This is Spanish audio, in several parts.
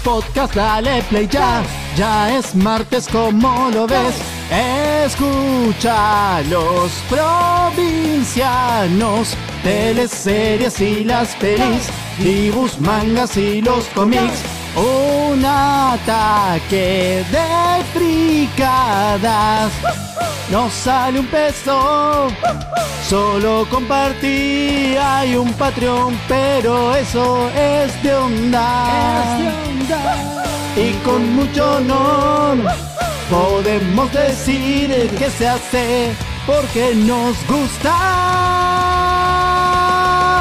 podcast, dale play ya. Ya es martes, como lo ves. Escucha los provincianos, teleseries y las pelis, dibujos, mangas y los cómics. Un ataque de fricadas. No sale un peso, solo compartí. Hay un Patreon, pero eso es de onda. Y con mucho honor podemos decir que se hace porque nos gusta.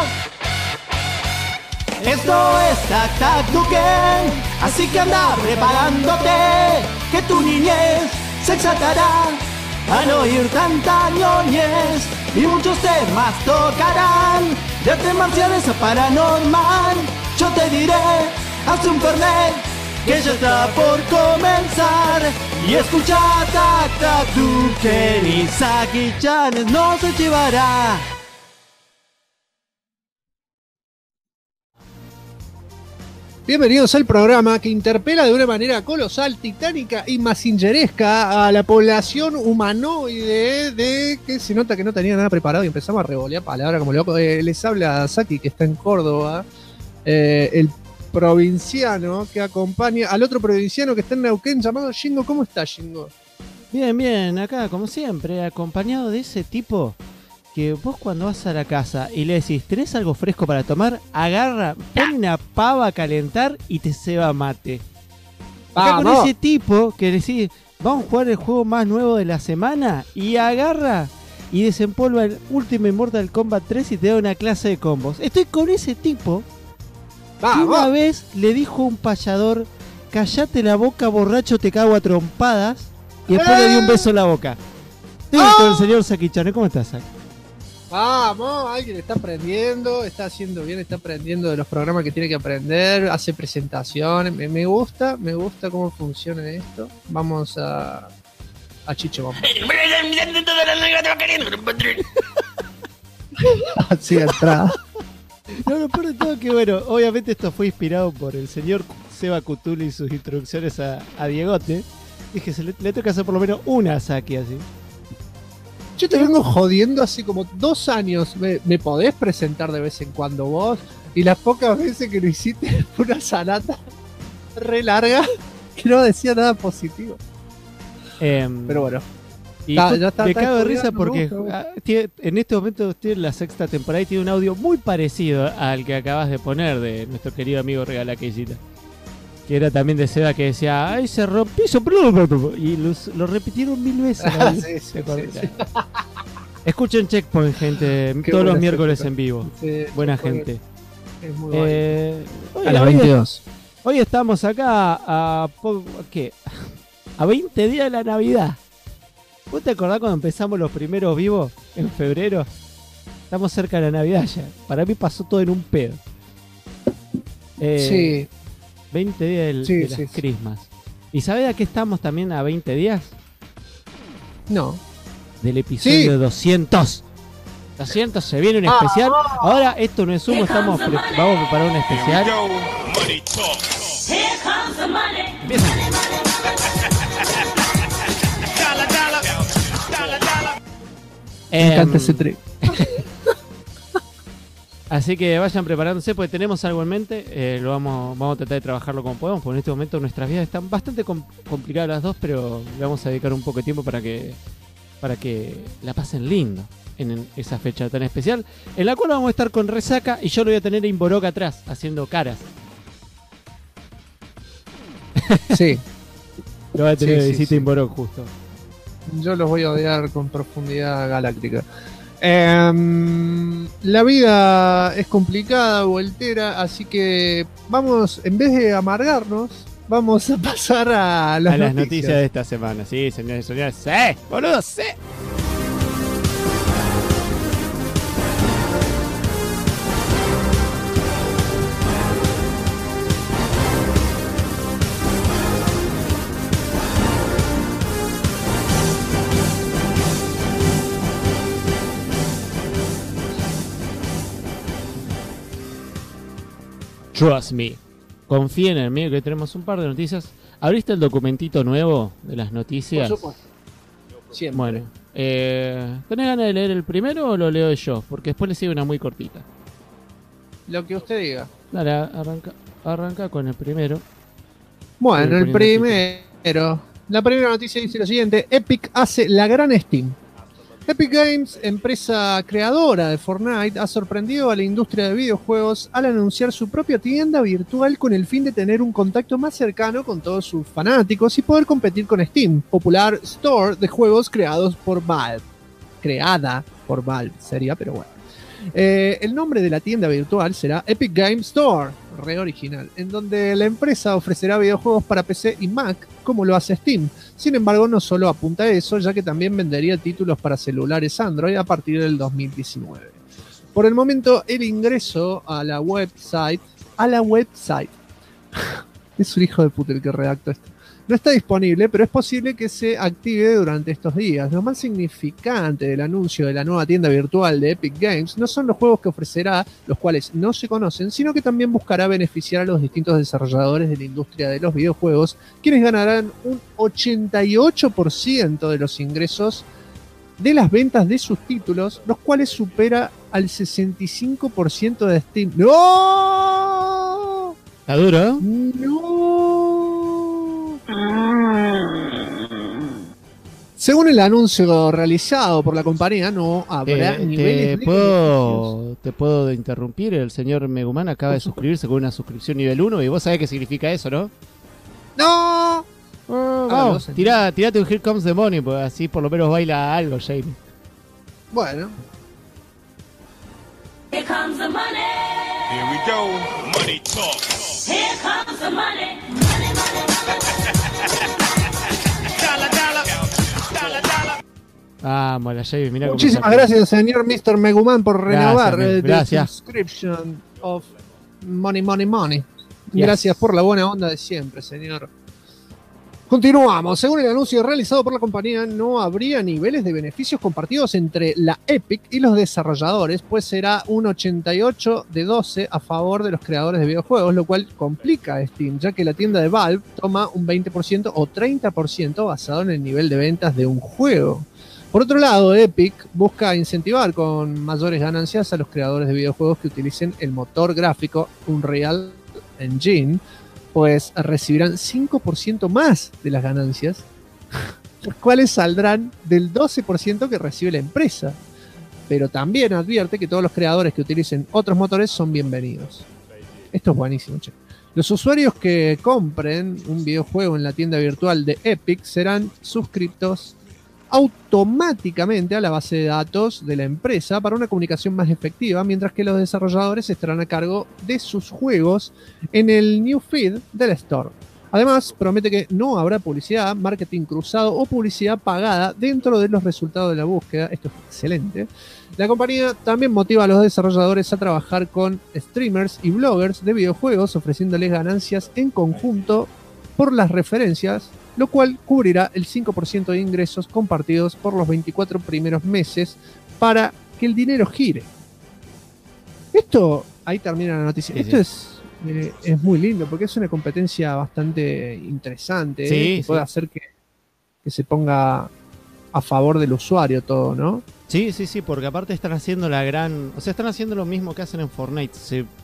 Esto es Tac Tac Duken, así que anda preparándote, que tu niñez se exaltará al oír tanta ñoñez, y muchos temas tocarán, de artes marciales a paranormal. Yo te diré, haz un fernet, que ya está por comenzar, y escucha Tac Tac Duken, y Saki-chan no se llevará. Bienvenidos al programa que interpela de una manera colosal, titánica y mazingeresca a la población humanoide de que se nota que no tenía nada preparado y empezamos a revolear palabras como loco. Les habla Saki, que está en Córdoba, el provinciano que acompaña al otro provinciano que está en Neuquén llamado Shingo. ¿Cómo está, Shingo? Bien, bien, acá como siempre, acompañado de ese tipo que vos cuando vas a la casa y le decís, ¿tenés algo fresco para tomar? Agarra, pone una pava a calentar y te ceba mate. Acá con ese tipo que le decís, vamos a jugar el juego más nuevo de la semana, y agarra y desempolva el Ultimate Mortal Kombat 3 y te da una clase de combos. Estoy con ese tipo que una vez le dijo a un payador, callate la boca, borracho, te cago a trompadas, y después le dio un beso en la boca. Estoy con el señor Saki-chan. ¿Cómo estás, Saki? Vamos, alguien está aprendiendo, está haciendo bien, está aprendiendo de los programas que tiene que aprender, hace presentaciones, me gusta cómo funciona esto. Vamos a Chicho, vamos. Así entrada. No, lo peor de todo es que, bueno, obviamente esto fue inspirado por el señor Seba Cthulhu y sus introducciones a Diegote. Dije, le toca hacer por lo menos una Saki así. Yo te vengo jodiendo hace como 2 años. ¿Me podés presentar de vez en cuando vos? Y las pocas veces que lo hiciste fue una sanata re larga que no decía nada positivo. Pero bueno. Y me cago de risa porque en este momento estoy en la 6ª temporada y tiene un audio muy parecido al que acabas de poner de nuestro querido amigo Regalaquellita. Que era también de Seba, que decía, ay, se rompió, y lo repitieron 1000 veces. Sí. Escuchen Checkpoint, gente, todos los miércoles en vivo. Sí, buena Checkpoint gente. Es muy bueno. Hoy, a las 22. Hoy estamos acá ¿qué? A 20 días de la Navidad. ¿Vos te acordás cuando empezamos los primeros vivos en febrero? Estamos cerca de la Navidad ya. Para mí pasó todo en un pedo. Sí. 20 días de las Christmas. ¿Y sabés a qué estamos también a 20 días? No. Del episodio 200. 200, se viene un especial. Ahora esto no es humo, vamos a preparar un especial. Empieza. Me encanta ese trick. Así que vayan preparándose porque tenemos algo en mente. Vamos a tratar de trabajarlo como podemos, porque en este momento nuestras vidas están bastante complicadas las dos, pero le vamos a dedicar un poco de tiempo para que la pasen lindo en esa fecha tan especial, en la cual vamos a estar con resaca y yo lo voy a tener a Inborok atrás haciendo caras. Sí. Lo voy a tener de visita Inborok justo. Yo los voy a odiar con profundidad galáctica. La vida es complicada, voltera, así que vamos, en vez de amargarnos, vamos a pasar a las noticias de esta semana. Sí, señores y señores. ¡Sí! ¡Boludo! ¡Sí! Trust me, confíen en mí que tenemos un par de noticias. ¿Abriste el documentito nuevo de las noticias? Por supuesto. Siempre. Bueno, ¿tenés ganas de leer el primero o lo leo yo? Porque después le sigue una muy cortita. Lo que usted diga. Dale, arranca con el primero. Bueno, el primero. La primera noticia dice lo siguiente: Epic hace la gran Steam. Epic Games, empresa creadora de Fortnite, ha sorprendido a la industria de videojuegos al anunciar su propia tienda virtual con el fin de tener un contacto más cercano con todos sus fanáticos y poder competir con Steam, popular store de juegos creados por Valve. Creada por Valve sería, pero bueno. El nombre de la tienda virtual será Epic Games Store, re original, en donde la empresa ofrecerá videojuegos para PC y Mac, como lo hace Steam. Sin embargo, no solo apunta a eso, ya que también vendería títulos para celulares Android a partir del 2019. Por el momento, el ingreso a la website, es un hijo de puta el que redactó esto, no está disponible, pero es posible que se active durante estos días. Lo más significante del anuncio de la nueva tienda virtual de Epic Games no son los juegos que ofrecerá, los cuales no se conocen, sino que también buscará beneficiar a los distintos desarrolladores de la industria de los videojuegos, quienes ganarán un 88% de los ingresos de las ventas de sus títulos, los cuales supera al 65% de Steam. ¡No! ¿Está duro? ¡No! Según el anuncio realizado por la compañía, no habrá niveles de beneficios. ¿Te puedo interrumpir? El señor Meguman acaba de suscribirse con una suscripción nivel 1 y vos sabés qué significa eso, ¿no? ¡No! Tirate un Here Comes the Money, pues así por lo menos baila algo, Jamie. Bueno. Here comes the money. Here we go. Money talk. Here comes the money. Money, money, money. Dollar, dollar. Dollar, dollar. Vamos, la Jamie, mira cómo Muchísimas saca. gracias, señor Mr. Meguman, por renovar Gracias. the subscription of Money, Money, Money. Yes. Gracias por la buena onda de siempre, señor. Continuamos. Según el anuncio realizado por la compañía, no habría niveles de beneficios compartidos entre la Epic y los desarrolladores, pues será un 88-12 a favor de los creadores de videojuegos, lo cual complica a Steam, ya que la tienda de Valve toma un 20% o 30% basado en el nivel de ventas de un juego. Por otro lado, Epic busca incentivar con mayores ganancias a los creadores de videojuegos que utilicen el motor gráfico Unreal Engine, pues recibirán 5% más de las ganancias, los cuales saldrán del 12% que recibe la empresa. Pero también advierte que todos los creadores que utilicen otros motores son bienvenidos. Esto es buenísimo, che. Los usuarios que compren un videojuego en la tienda virtual de Epic serán suscriptos automáticamente a la base de datos de la empresa para una comunicación más efectiva, mientras que los desarrolladores estarán a cargo de sus juegos en el new feed del store. Además, promete que no habrá publicidad, marketing cruzado o publicidad pagada dentro de los resultados de la búsqueda. Esto es excelente. La compañía también motiva a los desarrolladores a trabajar con streamers y bloggers de videojuegos, ofreciéndoles ganancias en conjunto por las referencias, lo cual cubrirá el 5% de ingresos compartidos por los 24 primeros meses para que el dinero gire. Esto, ahí termina la noticia. Sí, Esto sí. es muy lindo porque es una competencia bastante interesante, Sí, que puede sí. hacer que se ponga a favor del usuario todo, ¿no? Sí, porque aparte están haciendo están haciendo lo mismo que hacen en Fortnite.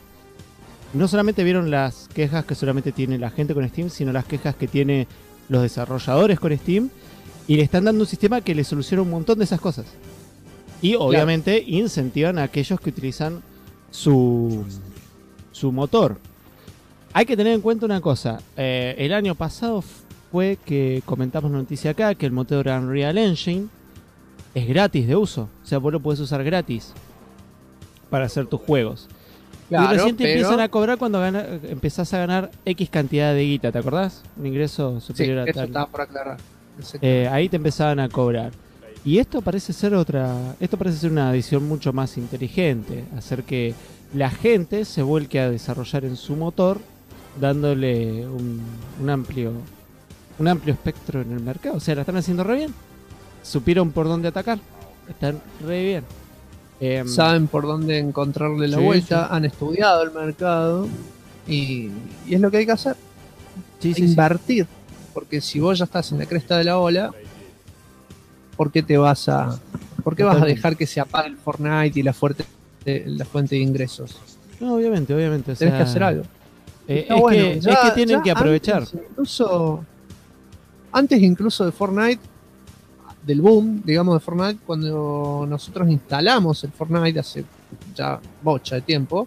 No solamente vieron las quejas que solamente tiene la gente con Steam, sino las quejas que tiene los desarrolladores con Steam, y le están dando un sistema que le soluciona un montón de esas cosas. Y obviamente incentivan a aquellos que utilizan su motor. Hay que tener en cuenta una cosa. El año pasado fue que comentamos la noticia acá que el motor Unreal Engine es gratis de uso. O sea, vos lo podés usar gratis para hacer tus juegos. Claro, y recién te pero- empiezan a cobrar cuando empezás a ganar X cantidad de guita, ¿te acordás? Un ingreso Sí, superior a eso tal. estaba por aclarar. Ahí te empezaban a cobrar. Y esto parece ser una adición mucho más inteligente, hacer que la gente se vuelque a desarrollar en su motor, dándole un amplio espectro en el mercado. O sea, la están haciendo re bien. Supieron por dónde atacar. Están re bien. Saben por dónde encontrarle la Sí, vuelta, sí. han estudiado el mercado. Y es lo que hay que hacer, Sí, invertir. Porque si vos ya estás en la cresta de la ola, ¿por qué vas a dejar que se apague el Fortnite y la fuente de ingresos? No, obviamente. O Tenés sea, que hacer algo. Es Está bueno, que tienen ya que aprovechar. Antes incluso de Fortnite, del boom, digamos, de Fortnite, cuando nosotros instalamos el Fortnite hace ya bocha de tiempo,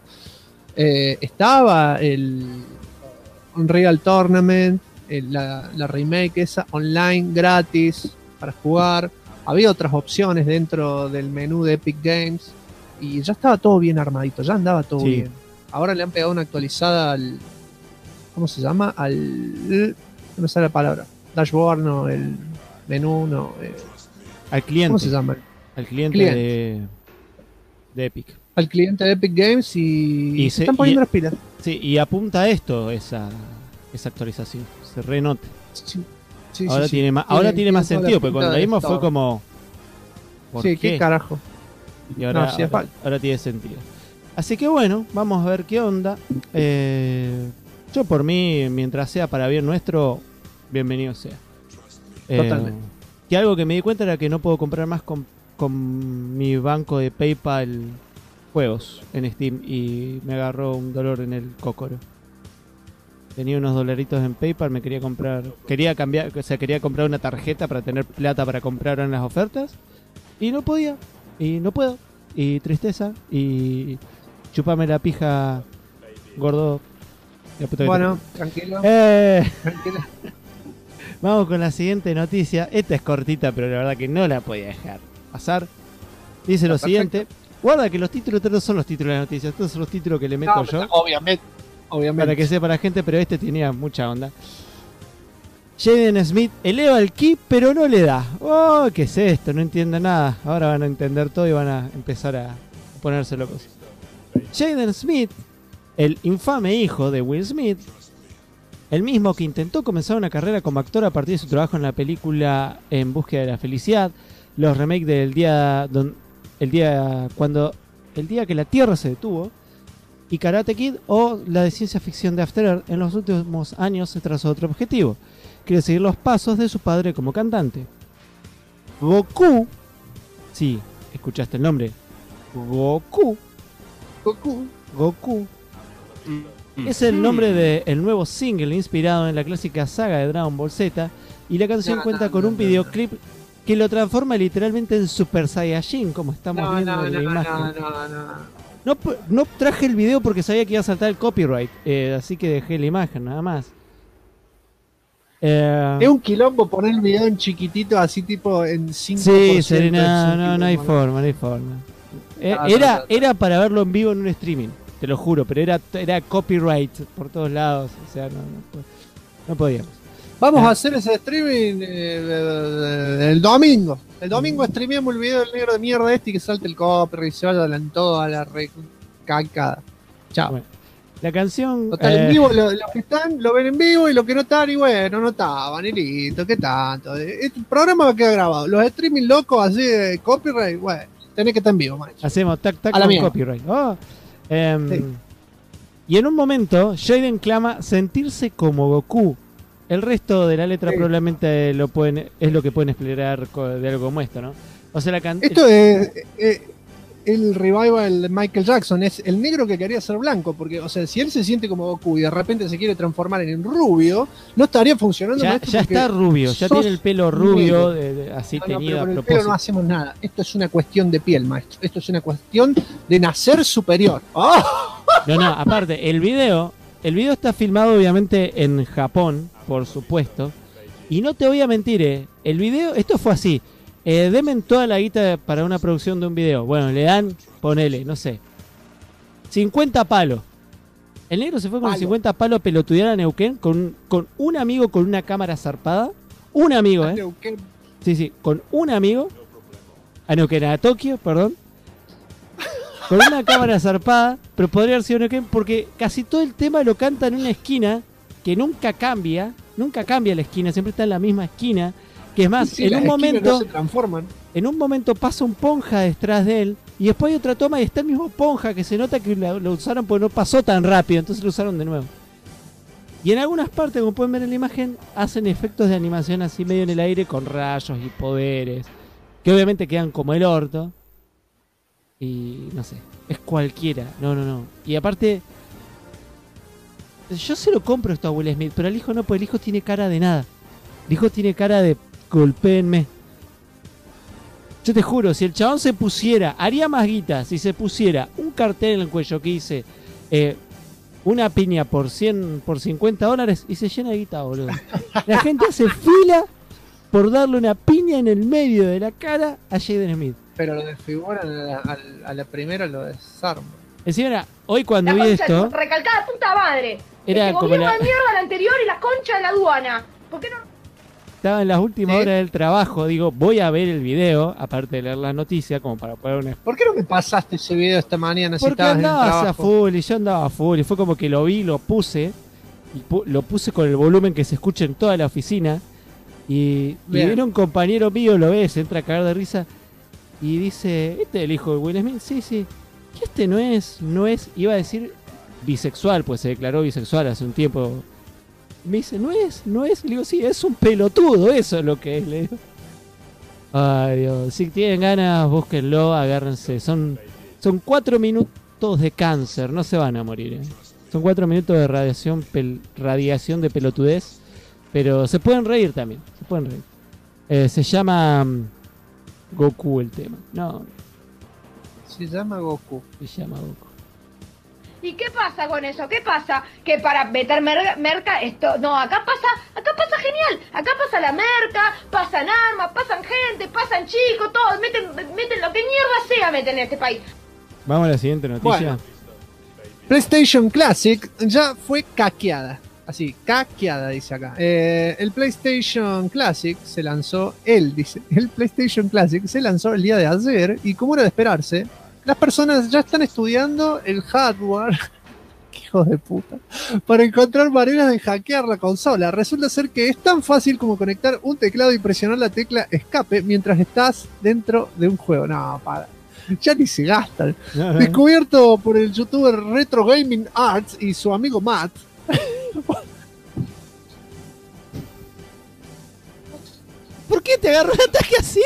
estaba el Unreal Tournament, la remake esa online gratis para jugar. Había otras opciones dentro del menú de Epic Games y ya estaba todo bien armadito, ya andaba todo Sí. bien. Ahora le han pegado una actualizada al, ¿cómo se llama? No me sale la palabra. Dashboard, no, el menú, no. Al cliente. ¿Cómo se llama? Al cliente, Cliente. de Epic. Al cliente de Epic Games y se están poniendo las pilas. Sí, y apunta a esto esa actualización. Se renota. Sí, Ahora sí, tiene sí. más, ahora tiene más toda la sentido, porque pinta cuando la de vimos fue todo. como. ¿Por Sí, qué? qué carajo. Y ahora, No, hacía falta. ahora tiene sentido. Así que bueno, vamos a ver qué onda. Yo por mí, mientras sea para bien nuestro, bienvenido sea. Totalmente. Que algo que me di cuenta era que no puedo comprar más con mi banco de PayPal juegos en Steam y me agarró un dolor en el cócoro. Tenía unos dolaritos en PayPal, quería comprar una tarjeta para tener plata para comprar en las ofertas y no podía, y no puedo, y tristeza, y chúpame la pija, gordo. La puta que Bueno, tranquilo. Tranquilo. Vamos con la siguiente noticia. Esta es cortita, pero la verdad que no la podía dejar pasar. Dice lo Perfecto. siguiente. Guarda que los títulos, estos no son los títulos de las noticias, estos son los títulos que le meto No, yo. obviamente. Para que sepa la gente, pero este tenía mucha onda. Jaden Smith eleva el ki, pero no le da. Oh, ¿qué es esto? No entiendo nada. Ahora van a entender todo y van a empezar a ponerse locos. Jaden Smith, el infame hijo de Will Smith, el mismo que intentó comenzar una carrera como actor a partir de su trabajo en la película En búsqueda de la felicidad, los remakes del el día que la Tierra se detuvo, y Karate Kid, o la de ciencia ficción de After Earth, en los últimos años se trazó otro objetivo: quiere seguir los pasos de su padre como cantante. Goku, sí, escuchaste el nombre, Goku, es el nombre del nuevo single inspirado en la clásica saga de Dragon Ball Z, y la canción cuenta con un videoclip que lo transforma literalmente en Super Saiyajin, como estamos viendo en la imagen. No traje el video porque sabía que iba a saltar el copyright, así que dejé la imagen, nada más. Es un quilombo poner el video en chiquitito, así tipo en 5%. Sí, Serena, no hay forma. Era para verlo en vivo en un streaming, te lo juro, pero era copyright por todos lados, o sea, no podíamos. Vamos a hacer ese streaming el domingo. El domingo streameamos el video del negro de mierda y que salte el copyright y se vaya adelantado a la recalcada. Chao. Bueno, la canción... Total, en vivo, los que están lo ven en vivo y los que no están, y bueno, no estaban, y listo, ¿qué tanto? Este programa va a quedar grabado. Los streaming locos así de copyright, bueno, tenés que estar en vivo, macho. Hacemos tac A la con mierda. copyright. Oh, Sí. Y en un momento, Jaden clama sentirse como Goku. El resto de la letra Sí. probablemente es lo que pueden explorar de algo como esto, ¿no? O sea, Esto es el revival de Michael Jackson, es el negro que quería ser blanco, porque, o sea, si él se siente como Goku y de repente se quiere transformar en rubio, no estaría funcionando. ya maestro, porque está rubio, ya sos tiene el pelo rubio, negro. así No, teñido pero a con el propósito. pelo no hacemos nada. Esto es una cuestión de piel, maestro. Esto es una cuestión de nacer superior. ¡Oh! No, aparte, el video está filmado obviamente en Japón, por supuesto. Y no te voy a mentir, el video, esto fue así. Denme toda la guita para una producción de un video. Bueno, le dan, ponele, no sé, 50 palos. El negro se fue con 50 palos a pelotudear a Neuquén con un amigo con una cámara zarpada. Un amigo, Sí, con un amigo. A Neuquén, a Tokio, perdón. Con una cámara zarpada, pero podría haber sido Neuquén porque casi todo el tema lo canta en una esquina que nunca cambia la esquina, siempre está en la misma esquina. Que es más, Sí, en las un esquinas momento no se transforman. pasa un ponja detrás de él Y después hay otra toma y está el mismo Ponja que se nota que lo usaron porque no pasó tan rápido, entonces lo usaron de nuevo. Y en algunas partes, como pueden ver en la imagen, hacen efectos de animación así medio en el aire con rayos y poderes, que obviamente quedan como el orto. Y no sé, es cualquiera, no. Y aparte, yo se lo compro esto a Will Smith, pero al hijo no, porque el hijo tiene cara de nada. El hijo tiene cara de golpéenme. Yo te juro, si el chabón se pusiera, haría más guita si se pusiera un cartel en el cuello que dice una piña por $50 y se llena de guita, boludo. La gente hace fila por darle una piña en el medio de la cara a Jaden Smith. Pero lo desfiguran a la primera, lo desarman. Encima, hoy cuando La vi concha esto, de recalcada puta madre. Era Este como gobierno la- de mierda el anterior y la concha de la aduana. ¿Por qué no? estaba en las últimas ¿Sí? horas del trabajo, digo, voy a ver el video, aparte de leer la noticia, como para poner una... ¿Por qué no me pasaste ese video esta mañana si Porque estabas en el andabas a trabajo? full y yo andaba a full y fue como que lo vi, lo puse y lo puse con el volumen que se escucha en toda la oficina y Bien. viene un compañero mío, lo ve, se entra a cagar de risa y dice, ¿este es el hijo de Will Smith? Sí, que este no es, iba a decir bisexual, pues se declaró bisexual hace un tiempo. Me dice, no es, le digo, sí, es un pelotudo, eso es lo que es, le digo. Ay, Dios, si tienen ganas, búsquenlo, agárrense, son 4 minutos de cáncer, no se van a morir, ¿eh? Son 4 minutos de radiación de pelotudez, pero se pueden reír también, se pueden reír. Se llama Goku el tema, no, Se llama Goku. se llama Goku. ¿Y qué pasa con eso? ¿Qué pasa? Que para meter merca esto... No, acá pasa genial. Acá pasa la merca, pasan armas, pasan gente, pasan chicos, todos. Meten lo que mierda sea meten en este país. Vamos a la siguiente noticia. Bueno. PlayStation Classic ya fue caqueada. Así, caqueada dice acá. El PlayStation Classic se lanzó, el PlayStation Classic se lanzó el día de ayer y como era de esperarse, las personas ya están estudiando el hardware, qué hijos de puta, para encontrar maneras de hackear la consola. Resulta ser que es tan fácil como conectar un teclado y presionar la tecla escape mientras estás dentro de un juego. No, para. Ya ni se gastan. Descubierto por el youtuber Retro Gaming Arts y su amigo Matt. ¿Por qué te agarró el ataque así?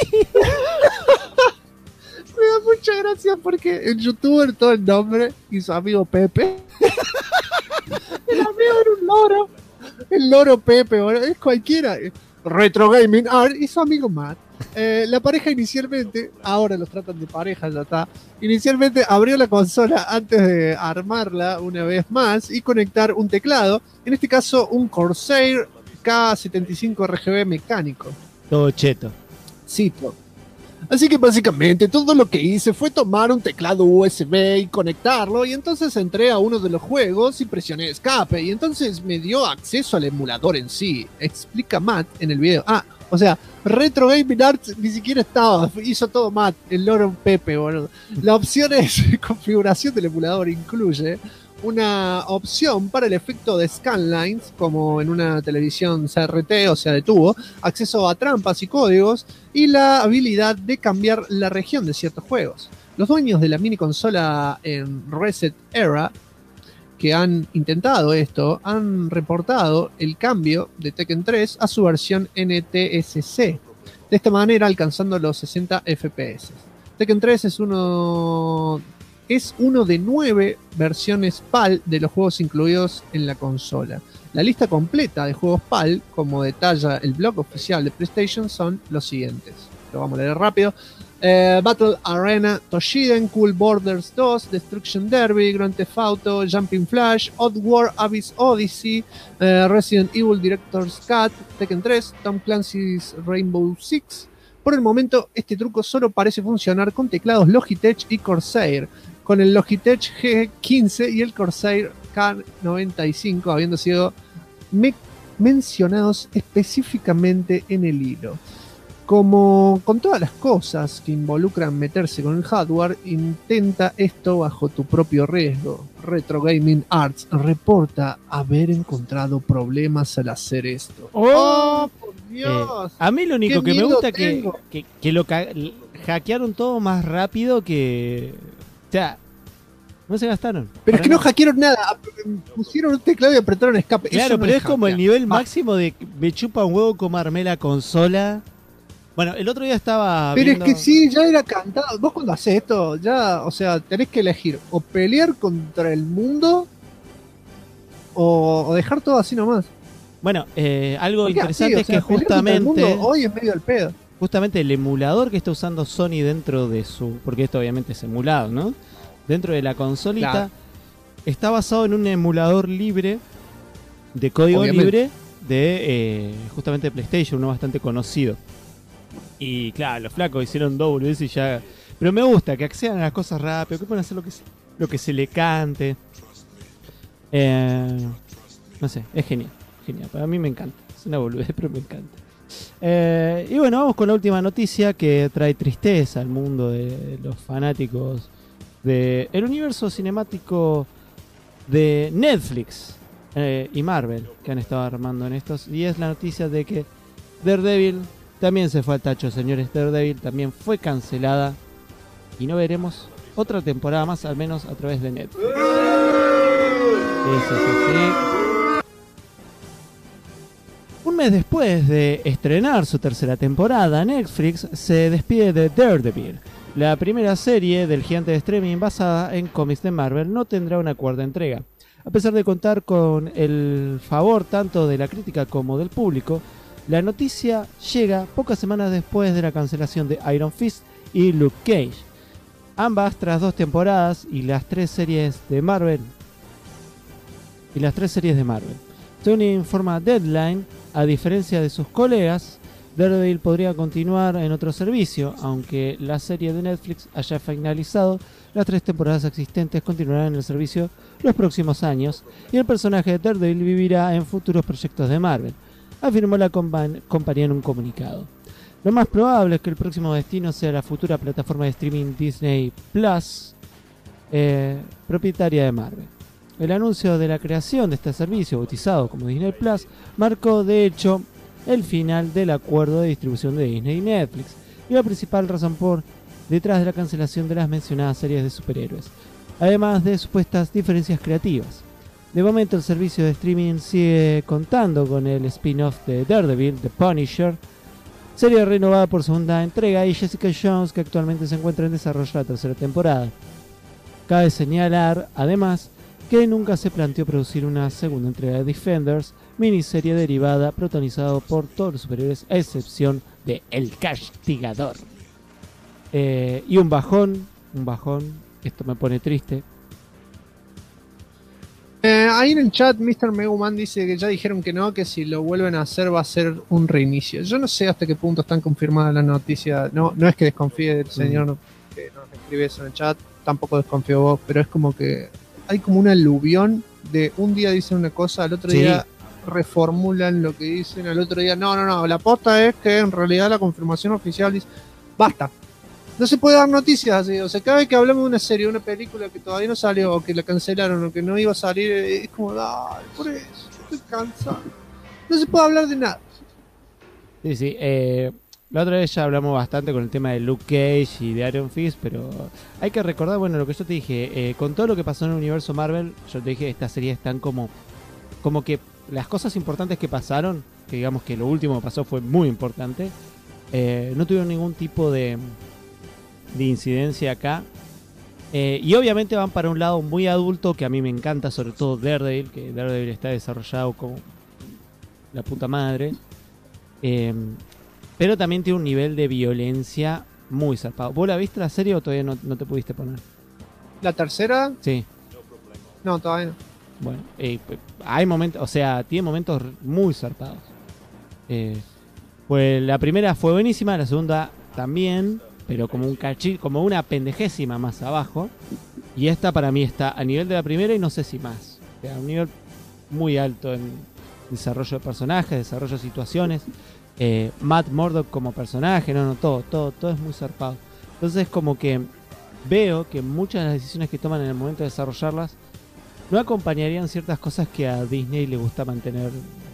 Me da mucha gracia porque el youtuber, todo el nombre, y su amigo Pepe. El amigo era un loro. El loro Pepe, bueno, es cualquiera. Retro Gaming Art y su amigo Matt. La pareja inicialmente, ahora los tratan de pareja, ya está. Inicialmente abrió la consola antes de armarla una vez más y conectar un teclado. En este caso, un Corsair K75 RGB mecánico. Todo cheto. Cito. Así que básicamente todo lo que hice fue tomar un teclado USB y conectarlo, y entonces entré a uno de los juegos y presioné escape, y entonces me dio acceso al emulador en sí, explica Matt en el video. O sea, Retro Gaming Arts ni siquiera estaba, hizo todo Matt, el loro Pepe, boludo. La opción es configuración del emulador, incluye una opción para el efecto de scanlines, como en una televisión CRT, o sea de tubo, acceso a trampas y códigos, y la habilidad de cambiar la región de ciertos juegos. Los dueños de la mini consola en Reset Era, que han intentado esto, han reportado el cambio de Tekken 3 a su versión NTSC, de esta manera alcanzando los 60 FPS. Tekken 3 es uno de 9 versiones PAL de los juegos incluidos en la consola. La lista completa de juegos PAL, como detalla el blog oficial de PlayStation, son los siguientes. Lo vamos a leer rápido. Battle Arena, Toshiden, Cool Borders 2, Destruction Derby, Grand Theft Auto, Jumping Flash, Oddworld Abyss Odyssey, Resident Evil Director's Cut, Tekken 3, Tom Clancy's Rainbow Six. Por el momento, este truco solo parece funcionar con teclados Logitech y Corsair, con el Logitech G15 y el Corsair K95 habiendo sido mencionados específicamente en el hilo. Como con todas las cosas que involucran meterse con el hardware, intenta esto bajo tu propio riesgo. Retro Gaming Arts reporta haber encontrado problemas al hacer esto. ¡Oh! Por Dios. A mí lo único qué que me miedo gusta tengo. que hackearon todo más rápido que... O sea, no se gastaron. Pero es para que no nada. hackearon nada. Pusieron un teclado y apretaron escape. Claro, Eso no pero es como el hackear. nivel Ah, máximo de me chupa un huevo como armé la consola. Bueno, el otro día estaba Pero viendo... es que sí, ya era cantado. Vos cuando haces esto, ya, o sea, tenés que elegir o pelear contra el mundo o dejar todo así nomás. Bueno, algo Porque interesante así, o es sea, que pelear contra el mundo justamente... hoy es medio al pedo. Justamente el emulador que está usando Sony dentro de su... Porque esto obviamente es emulado, ¿no? Dentro de la consolita Claro. está basado en un emulador libre, de código Obviamente. libre, de justamente de PlayStation, uno bastante conocido. Y claro, los flacos hicieron doble y ya... Pero me gusta que accedan a las cosas rápido, que pueden hacer lo que se le cante. No sé, es genial. Genial, para mí me encanta. Es una boludez, pero me encanta. Y bueno, vamos con la última noticia que trae tristeza al mundo de los fanáticos del universo cinemático de Netflix y Marvel que han estado armando en estos. Y es la noticia de que Daredevil también se fue al tacho, señores. Daredevil también fue cancelada y no veremos otra temporada más, al menos a través de Netflix. Sí. Un mes después de estrenar su tercera temporada, Netflix se despide de Daredevil. La primera serie del gigante de streaming basada en cómics de Marvel no tendrá una cuarta entrega. A pesar de contar con el favor tanto de la crítica como del público, la noticia llega pocas semanas después de la cancelación de Iron Fist y Luke Cage. Ambas tras 2 temporadas y las 3 series de Marvel. Según informa Deadline, a diferencia de sus colegas, Daredevil podría continuar en otro servicio, aunque la serie de Netflix haya finalizado. Las 3 temporadas existentes continuarán en el servicio los próximos años y el personaje de Daredevil vivirá en futuros proyectos de Marvel, afirmó la compañía en un comunicado. Lo más probable es que el próximo destino sea la futura plataforma de streaming Disney Plus, propietaria de Marvel. El anuncio de la creación de este servicio, bautizado como Disney Plus, marcó de hecho el final del acuerdo de distribución de Disney y Netflix, y la principal razón por detrás de la cancelación de las mencionadas series de superhéroes, además de supuestas diferencias creativas. De momento el servicio de streaming sigue contando con el spin-off de Daredevil, The Punisher, serie renovada por segunda entrega, y Jessica Jones, que actualmente se encuentra en desarrollo de la tercera temporada. Cabe señalar, además, que nunca se planteó producir una segunda entrega de Defenders, miniserie derivada protagonizado por todos los superhéroes a excepción de El Castigador. Y un bajón, esto me pone triste. Ahí en el chat Mr. Meguman dice que ya dijeron que no, que si lo vuelven a hacer va a ser un reinicio. Yo no sé hasta qué punto están confirmadas las noticias. No es que desconfíe del señor que nos escribe eso en el chat, tampoco desconfío vos, pero es como que hay como una aluvión de un día dicen una cosa, al otro Sí. día reformulan lo que dicen, al otro día no, la posta es que en realidad la confirmación oficial dice, basta. No se puede dar noticias así, o sea, cada vez que hablamos de una serie, una película que todavía no salió, o que la cancelaron, o que no iba a salir, es como, dale, por eso, estoy cansado. No se puede hablar de nada. Sí. La otra vez ya hablamos bastante con el tema de Luke Cage y de Iron Fist, pero hay que recordar, bueno, lo que yo te dije, con todo lo que pasó en el universo Marvel, yo te dije, estas series están como que las cosas importantes que pasaron, que digamos que lo último que pasó fue muy importante, no tuvieron ningún tipo de incidencia acá. Y obviamente van para un lado muy adulto, que a mí me encanta, sobre todo Daredevil, que Daredevil está desarrollado como la puta madre. Pero también tiene un nivel de violencia muy zarpado. ¿Vos la viste la serie o todavía no te pudiste poner? La tercera, Sí. no, todavía no. Bueno, hay momentos, o sea, tiene momentos muy zarpados. Pues la primera fue buenísima, la segunda también, pero como como una pendejésima más abajo. Y esta para mí está a nivel de la primera y no sé si más. O sea, a un nivel muy alto en desarrollo de personajes, desarrollo de situaciones. Matt Murdock como personaje, todo es muy zarpado. Entonces como que veo que muchas de las decisiones que toman en el momento de desarrollarlas no acompañarían ciertas cosas que a Disney le gusta mantener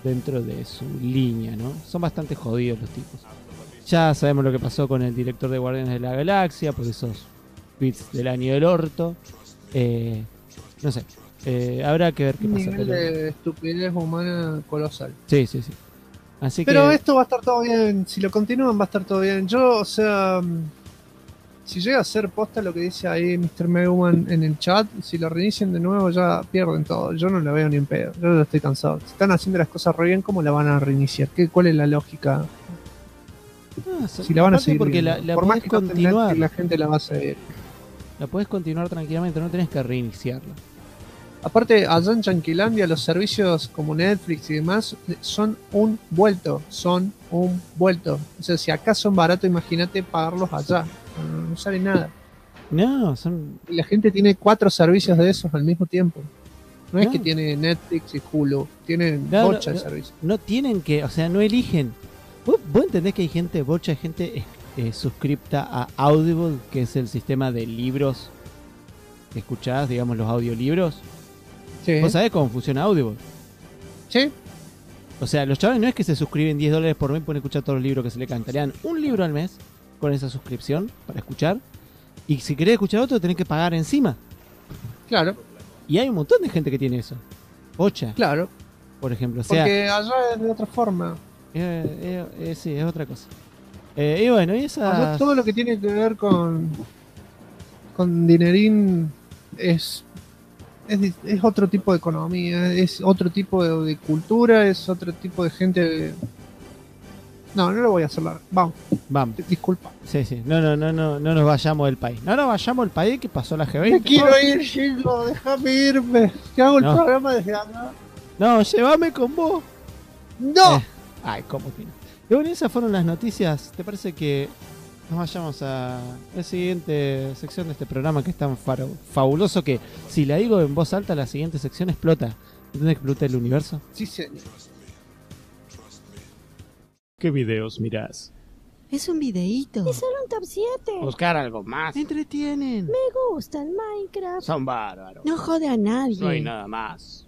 dentro de su línea, ¿no? Son bastante jodidos los tipos. Ya sabemos lo que pasó con el director de Guardianes de la Galaxia, por esos tweets del año del orto. No sé, habrá que ver qué Un pasa. nivel Pero... de estupidez humana colosal. Sí. Así Pero que... esto va a estar todo bien. Si lo continúan, va a estar todo bien. Yo, o sea, si llega a ser posta lo que dice ahí Mr. Meguman en el chat, si lo reinician de nuevo, ya pierden todo. Yo no lo veo ni en pedo. Yo ya estoy cansado. Si están haciendo las cosas re bien, ¿cómo la van a reiniciar? ¿Cuál es la lógica? Si la van a seguir porque viendo. la Por más podés que no tengan continuar. que la gente la va a seguir. La podés continuar tranquilamente, no tenés que reiniciarla. Aparte, allá en Yanquilandia los servicios como Netflix y demás son un vuelto. O sea, si acá son baratos, imagínate pagarlos allá. No sale nada. No, son... Y la gente tiene 4 servicios de esos al mismo tiempo. No es No. que tiene Netflix y Hulu, tienen Claro, bocha de servicios. No tienen que, o sea, no eligen. ¿Vos entendés que hay gente, bocha de gente suscripta a Audible, que es el sistema de libros que escuchás, digamos, los audiolibros? Sí. ¿Vos sabés cómo funciona Audible? Sí. O sea, los chavales no es que se suscriben $10 por mes y pueden escuchar todos los libros que se le cantan. Le dan un libro al mes con esa suscripción para escuchar. Y si querés escuchar otro, tenés que pagar encima. Claro, Y hay un montón de gente que tiene eso. Bocha, claro. por ejemplo. O sea, Porque allá es de otra forma. sí, es otra cosa. Y bueno, y Allá esa... todo lo que tiene que ver con dinerín es otro tipo de economía, es otro tipo de cultura, es otro tipo de gente. No lo voy a hacer largo. Vamos, Vamos. disculpa. Sí. No nos vayamos del país. No nos vayamos del país que pasó la G20. Me quiero ir, Gildo, déjame irme. Que hago el No. programa desde acá. No, llévame con vos. ¡No! Ay, cómo que no. Y bueno, esas fueron las noticias. ¿Te parece que nos vayamos a la siguiente sección de este programa que es tan fabuloso que si la digo en voz alta, la siguiente sección explota? ¿Entendés que explota el universo? Sí, señor. ¿Qué videos mirás? Es un videíto. Es solo un top 7. Buscar algo más. Entretienen. Me gusta el Minecraft. Son bárbaros. No jode a nadie. No hay nada más.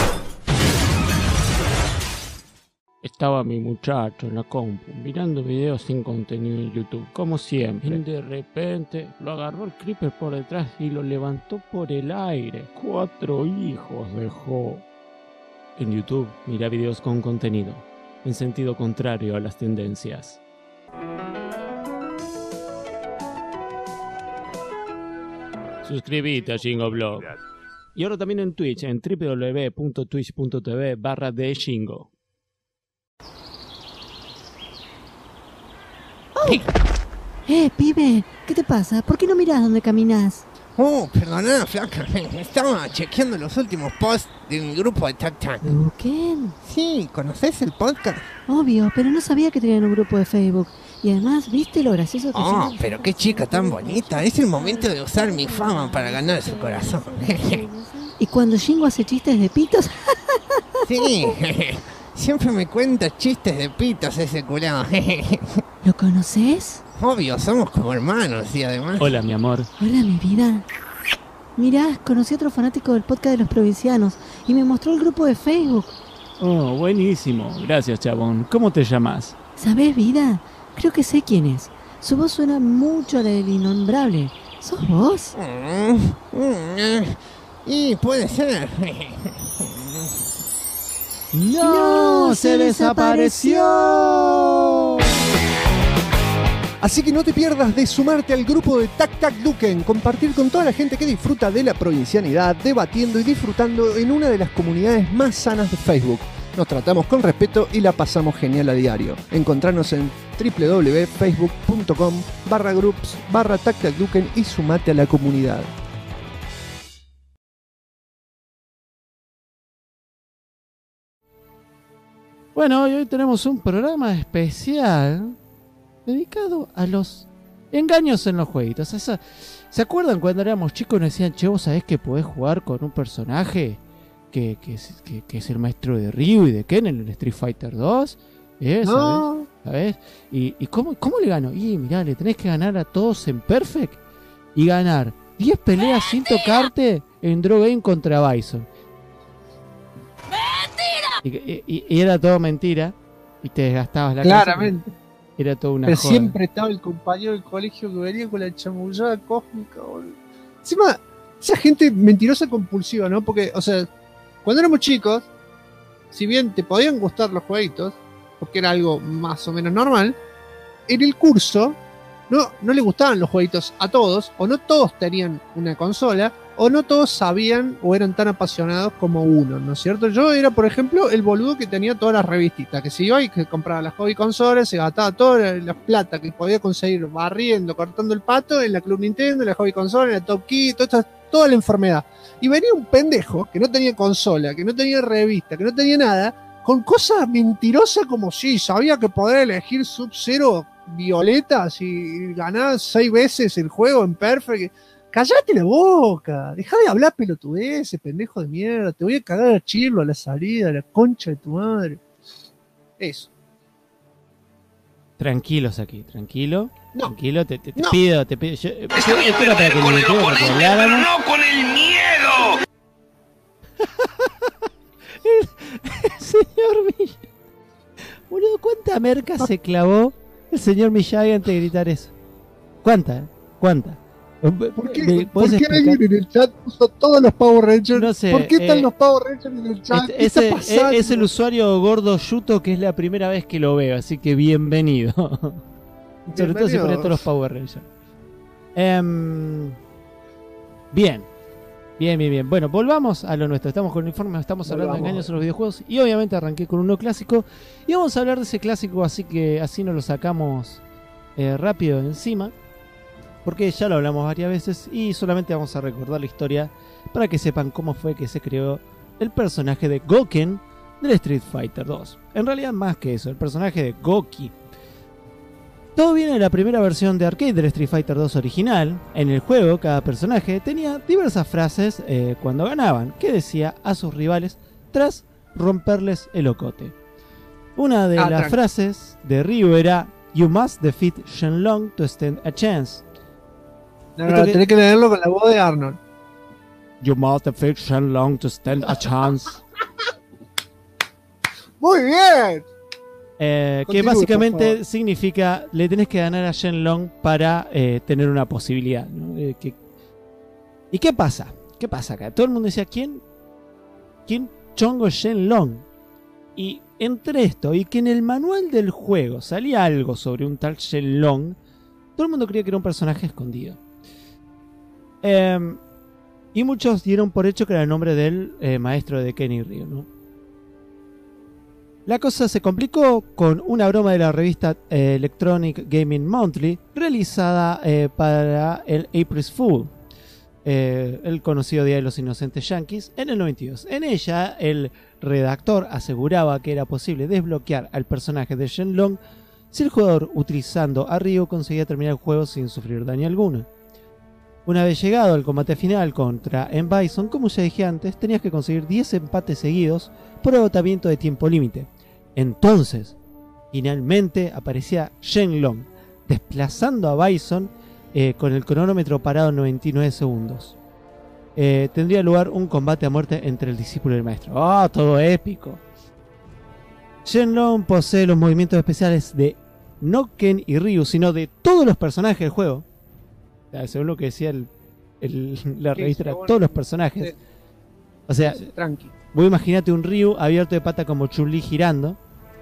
Estaba mi muchacho en la compu mirando videos sin contenido en YouTube, como siempre. Y de repente lo agarró el creeper por detrás y lo levantó por el aire. 4 hijos dejó. En YouTube, mira videos con contenido, en sentido contrario a las tendencias. Suscríbete a Shingo Y ahora también en Twitch, en www.twitch.tv/theshingo. Pibe, ¿qué te pasa? ¿Por qué no mirás dónde caminas? Oh, perdona, flaca. Estaba chequeando los últimos posts de mi grupo de Tac. ¿Quién? Sí, ¿conoces el podcast? Obvio, pero no sabía que tenían un grupo de Facebook. Y además, ¿viste lo gracioso que Oh, son? pero qué chica tan bonita. Es el momento de usar mi fama para ganar su corazón. Y cuando Shingo hace chistes de pitos, Sí, siempre me cuenta chistes de pitos ese curado. ¿lo conoces? Obvio, somos como hermanos y además... Hola, mi amor. Hola, mi vida. Mirá, conocí a otro fanático del podcast de los provincianos y me mostró el grupo de Facebook. Oh, buenísimo. Gracias, chabón. ¿Cómo te llamas? ¿Sabés, vida? Creo que sé quién es. Su voz suena mucho a la del innombrable. ¿Sos vos? Y puede ser. ¡No! ¡Se desapareció! Así que no te pierdas de sumarte al grupo de Tac Tac Duken, compartir con toda la gente que disfruta de la provincianidad, debatiendo y disfrutando en una de las comunidades más sanas de Facebook. Nos tratamos con respeto y la pasamos genial a diario. Encontrarnos en www.facebook.com/groups/TacTacDuken y sumate a la comunidad. Bueno, hoy tenemos un programa especial dedicado a los engaños en los jueguitos. ¿Se acuerdan cuando éramos chicos y nos decían, che, vos sabés que podés jugar con un personaje que es el maestro de Ryu y de Ken en el Street Fighter 2? No. ¿Sabés? ¿Y cómo le gano? Y mirá, le tenés que ganar a todos en Perfect y ganar 10 peleas sin tocarte en Draw Game contra Bison. Y era todo mentira. Y te desgastabas la Claramente. casa. Era todo una Pero joda. siempre estaba el compañero del colegio que venía con la chamullada cósmica, boludo. Encima, esa gente mentirosa compulsiva, ¿no? Porque, o sea, cuando éramos chicos, si bien te podían gustar los jueguitos, porque era algo más o menos normal, en el curso no le gustaban los jueguitos a todos, o no todos tenían una consola, o no todos sabían o eran tan apasionados como uno, ¿no es cierto? Yo era, por ejemplo, el boludo que tenía todas las revistitas, que se iba y que compraba las hobby consolas, se gastaba toda la plata que podía conseguir barriendo, cortando el pato en la Club Nintendo, en la hobby consola, en la Top Key, toda la enfermedad. Y venía un pendejo que no tenía consola, que no tenía revista, que no tenía nada, con cosas mentirosas como sí, sabía que podía elegir Sub-Zero violetas y ganar 6 veces el juego en Perfect. Callate la boca, dejá de hablar pelotudeces, pendejo de mierda, te voy a cagar a chirlo a la salida, a la concha de tu madre. Eso. Tranquilos aquí, tranquilo. No. Tranquilo, te No. pido. Esto era para que lo entiendan, para que habláramos. no con el miedo. Señor Miyagi. Boludo, ¿cuánta merca se clavó el señor Miyagi antes de gritar eso? ¿Cuánta? ¿Por qué ¿Podés explicar? alguien en el chat puso todos los Power Rangers? No sé, ¿Por qué están los Power Rangers en el chat? ¿Qué está pasando? Es el usuario gordo Yuto, que es la primera vez que lo veo, así que bienvenido. Sobre todo si pones todos los Power Rangers. Bien. Bueno, volvamos a lo nuestro. Estamos con el informe, estamos hablando de engaños en los videojuegos. Y obviamente arranqué con uno clásico. Y vamos a hablar de ese clásico, así que así nos lo sacamos rápido encima. Porque ya lo hablamos varias veces. Y solamente vamos a recordar la historia para que sepan cómo fue que se creó el personaje de Gouken del Street Fighter 2. En realidad más que eso, el personaje de Goki. Todo viene de la primera versión de arcade del Street Fighter 2 original. En el juego, cada personaje tenía diversas frases cuando ganaban, que decía a sus rivales tras romperles el ocote. Una de las frases de Ryu era "You must defeat Shenlong to stand a chance". No, tenés que leerlo con la voz de Arnold. "You must defeat Shenlong to stand a chance". Muy bien. Que Continúe, básicamente significa le tenés que ganar a Shenlong para tener una posibilidad, ¿no? ¿Y qué pasa? ¿Qué pasa acá? Todo el mundo decía, ¿quién chongo es Shenlong? Y entre esto y que en el manual del juego salía algo sobre un tal Shenlong, todo el mundo creía que era un personaje escondido. Y muchos dieron por hecho que era el nombre del maestro de Ken y Ryu, ¿no? La cosa se complicó con una broma de la revista Electronic Gaming Monthly realizada para el April's Fool, el conocido Día de los Inocentes Yankees, en el 92. En ella, el redactor aseguraba que era posible desbloquear al personaje de Shenlong si el jugador, utilizando a Ryu, conseguía terminar el juego sin sufrir daño alguno. Una vez llegado al combate final contra M. Bison, como ya dije antes, tenías que conseguir 10 empates seguidos por agotamiento de tiempo límite. Entonces, finalmente aparecía Shenlong, desplazando a Bison con el cronómetro parado en 99 segundos. Tendría lugar un combate a muerte entre el discípulo y el maestro. ¡Oh, todo épico! Shenlong posee los movimientos especiales de no Ken y Ryu, sino de todos los personajes del juego. O sea, según lo que decía la revista, era todos los personajes. O sea, tranqui. Vos imaginate un Ryu abierto de pata como Chun-Li girando.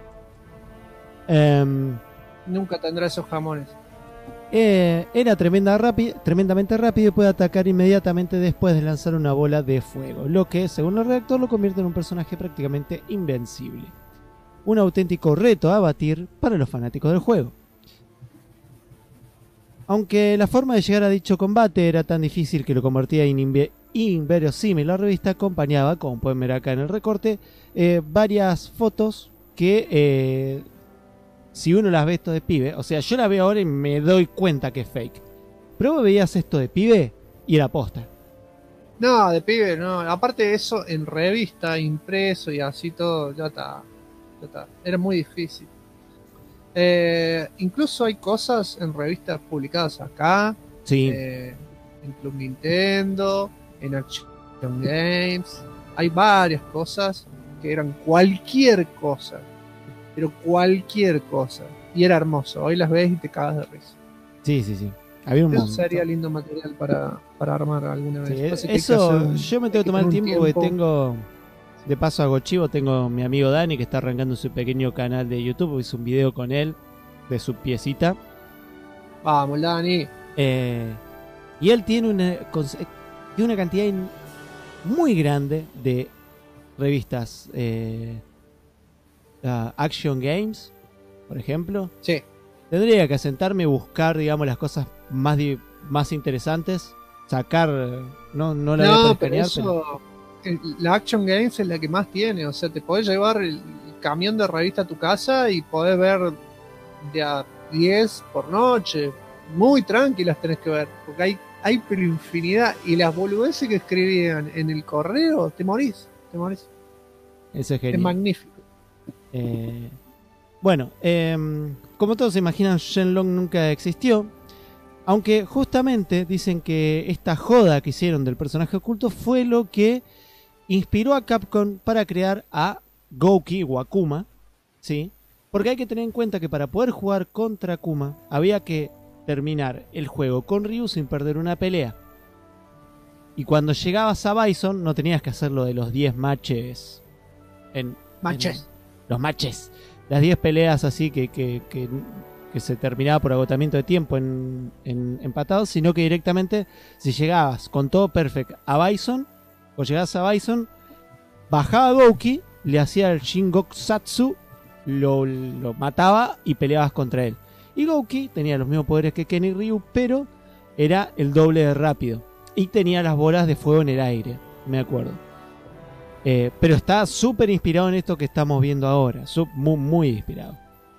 Nunca tendrá esos jamones. Era tremendamente rápido y puede atacar inmediatamente después de lanzar una bola de fuego, lo que, según el redactor, lo convierte en un personaje prácticamente invencible. Un auténtico reto a batir para los fanáticos del juego. Aunque la forma de llegar a dicho combate era tan difícil que lo convertía en inverosímil, la revista acompañaba, como pueden ver acá en el recorte, varias fotos que si uno las ve esto de pibe, o sea, yo la veo ahora y me doy cuenta que es fake. Pero vos veías esto de pibe y era posta. No, de pibe no. Aparte de eso, en revista, impreso y así todo, ya está. Era muy difícil. Incluso hay cosas en revistas publicadas acá. Sí. En Club Nintendo, en Action Games. Hay varias cosas que eran cualquier cosa, pero cualquier cosa, y era hermoso. Hoy las ves y te cagas de risa. Sí. Había un Eso montón. sería lindo material para armar alguna vez. Sí, Pasa que hay que eso hacer yo me tengo que tomar el tiempo porque tengo, de paso hago chivo, tengo mi amigo Dani que está arrancando su pequeño canal de YouTube, hice un video con él de su piecita. Vamos, Dani. Y él tiene una cantidad muy grande de revistas Action Games, por ejemplo. Sí. Tendría que sentarme y buscar, digamos, las cosas más interesantes. Sacar, no la voy a poder pero escanear, eso, la Action Games es la que más tiene. O sea, te podés llevar el camión de revista a tu casa y podés ver de a 10 por noche. Muy tranquilas tenés que ver, porque hay pero infinidad. Y las boludeces que escribían en el correo, te morís. Eso es genial. Es magnífico. Bueno, como todos se imaginan, Shenlong nunca existió. Aunque justamente dicen que esta joda que hicieron del personaje oculto fue lo que inspiró a Capcom para crear a Gouki o Akuma, ¿sí? Porque hay que tener en cuenta que para poder jugar contra Akuma había que terminar el juego con Ryu sin perder una pelea. Y cuando llegabas a Bison no tenías que hacer lo de los 10 matches. Los matches. Las 10 peleas así que se terminaba por agotamiento de tiempo en empatados, sino que directamente si llegabas con todo perfect a Bison, o llegabas a Bison, bajaba Gouki, le hacía el Shingokusatsu, lo mataba y peleabas contra él. Y Gouki tenía los mismos poderes que Ken y Ryu, pero era el doble de rápido. Y tenía las bolas de fuego en el aire, me acuerdo. Pero está súper inspirado en esto que estamos viendo ahora. Muy inspirado.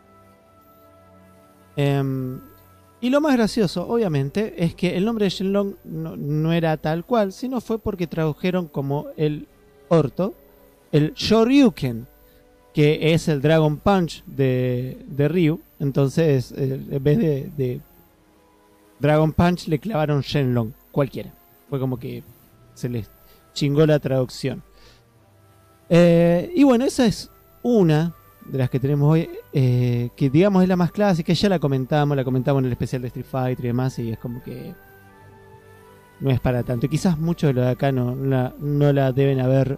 Y lo más gracioso, obviamente, es que el nombre de Shenlong no era tal cual, sino fue porque tradujeron como el orto, el Shoryuken, que es el Dragon Punch de Ryu. Entonces, en vez de Dragon Punch, le clavaron Shenlong, cualquiera. Fue como que se les chingó la traducción. Y bueno, esa es una de las que tenemos hoy, que digamos es la más clásica. Ya la comentamos en el especial de Street Fighter y demás, y es como que no es para tanto. Y quizás muchos de los de acá no la deben haber,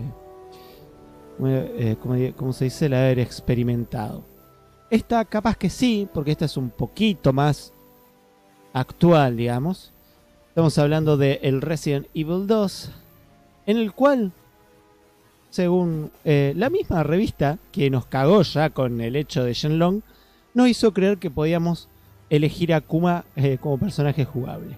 como se dice, la haber experimentado. Esta capaz que sí, porque esta es un poquito más actual, digamos. Estamos hablando de el Resident Evil 2, en el cual, según la misma revista que nos cagó ya con el hecho de Shenlong, nos hizo creer que podíamos elegir a Akuma como personaje jugable.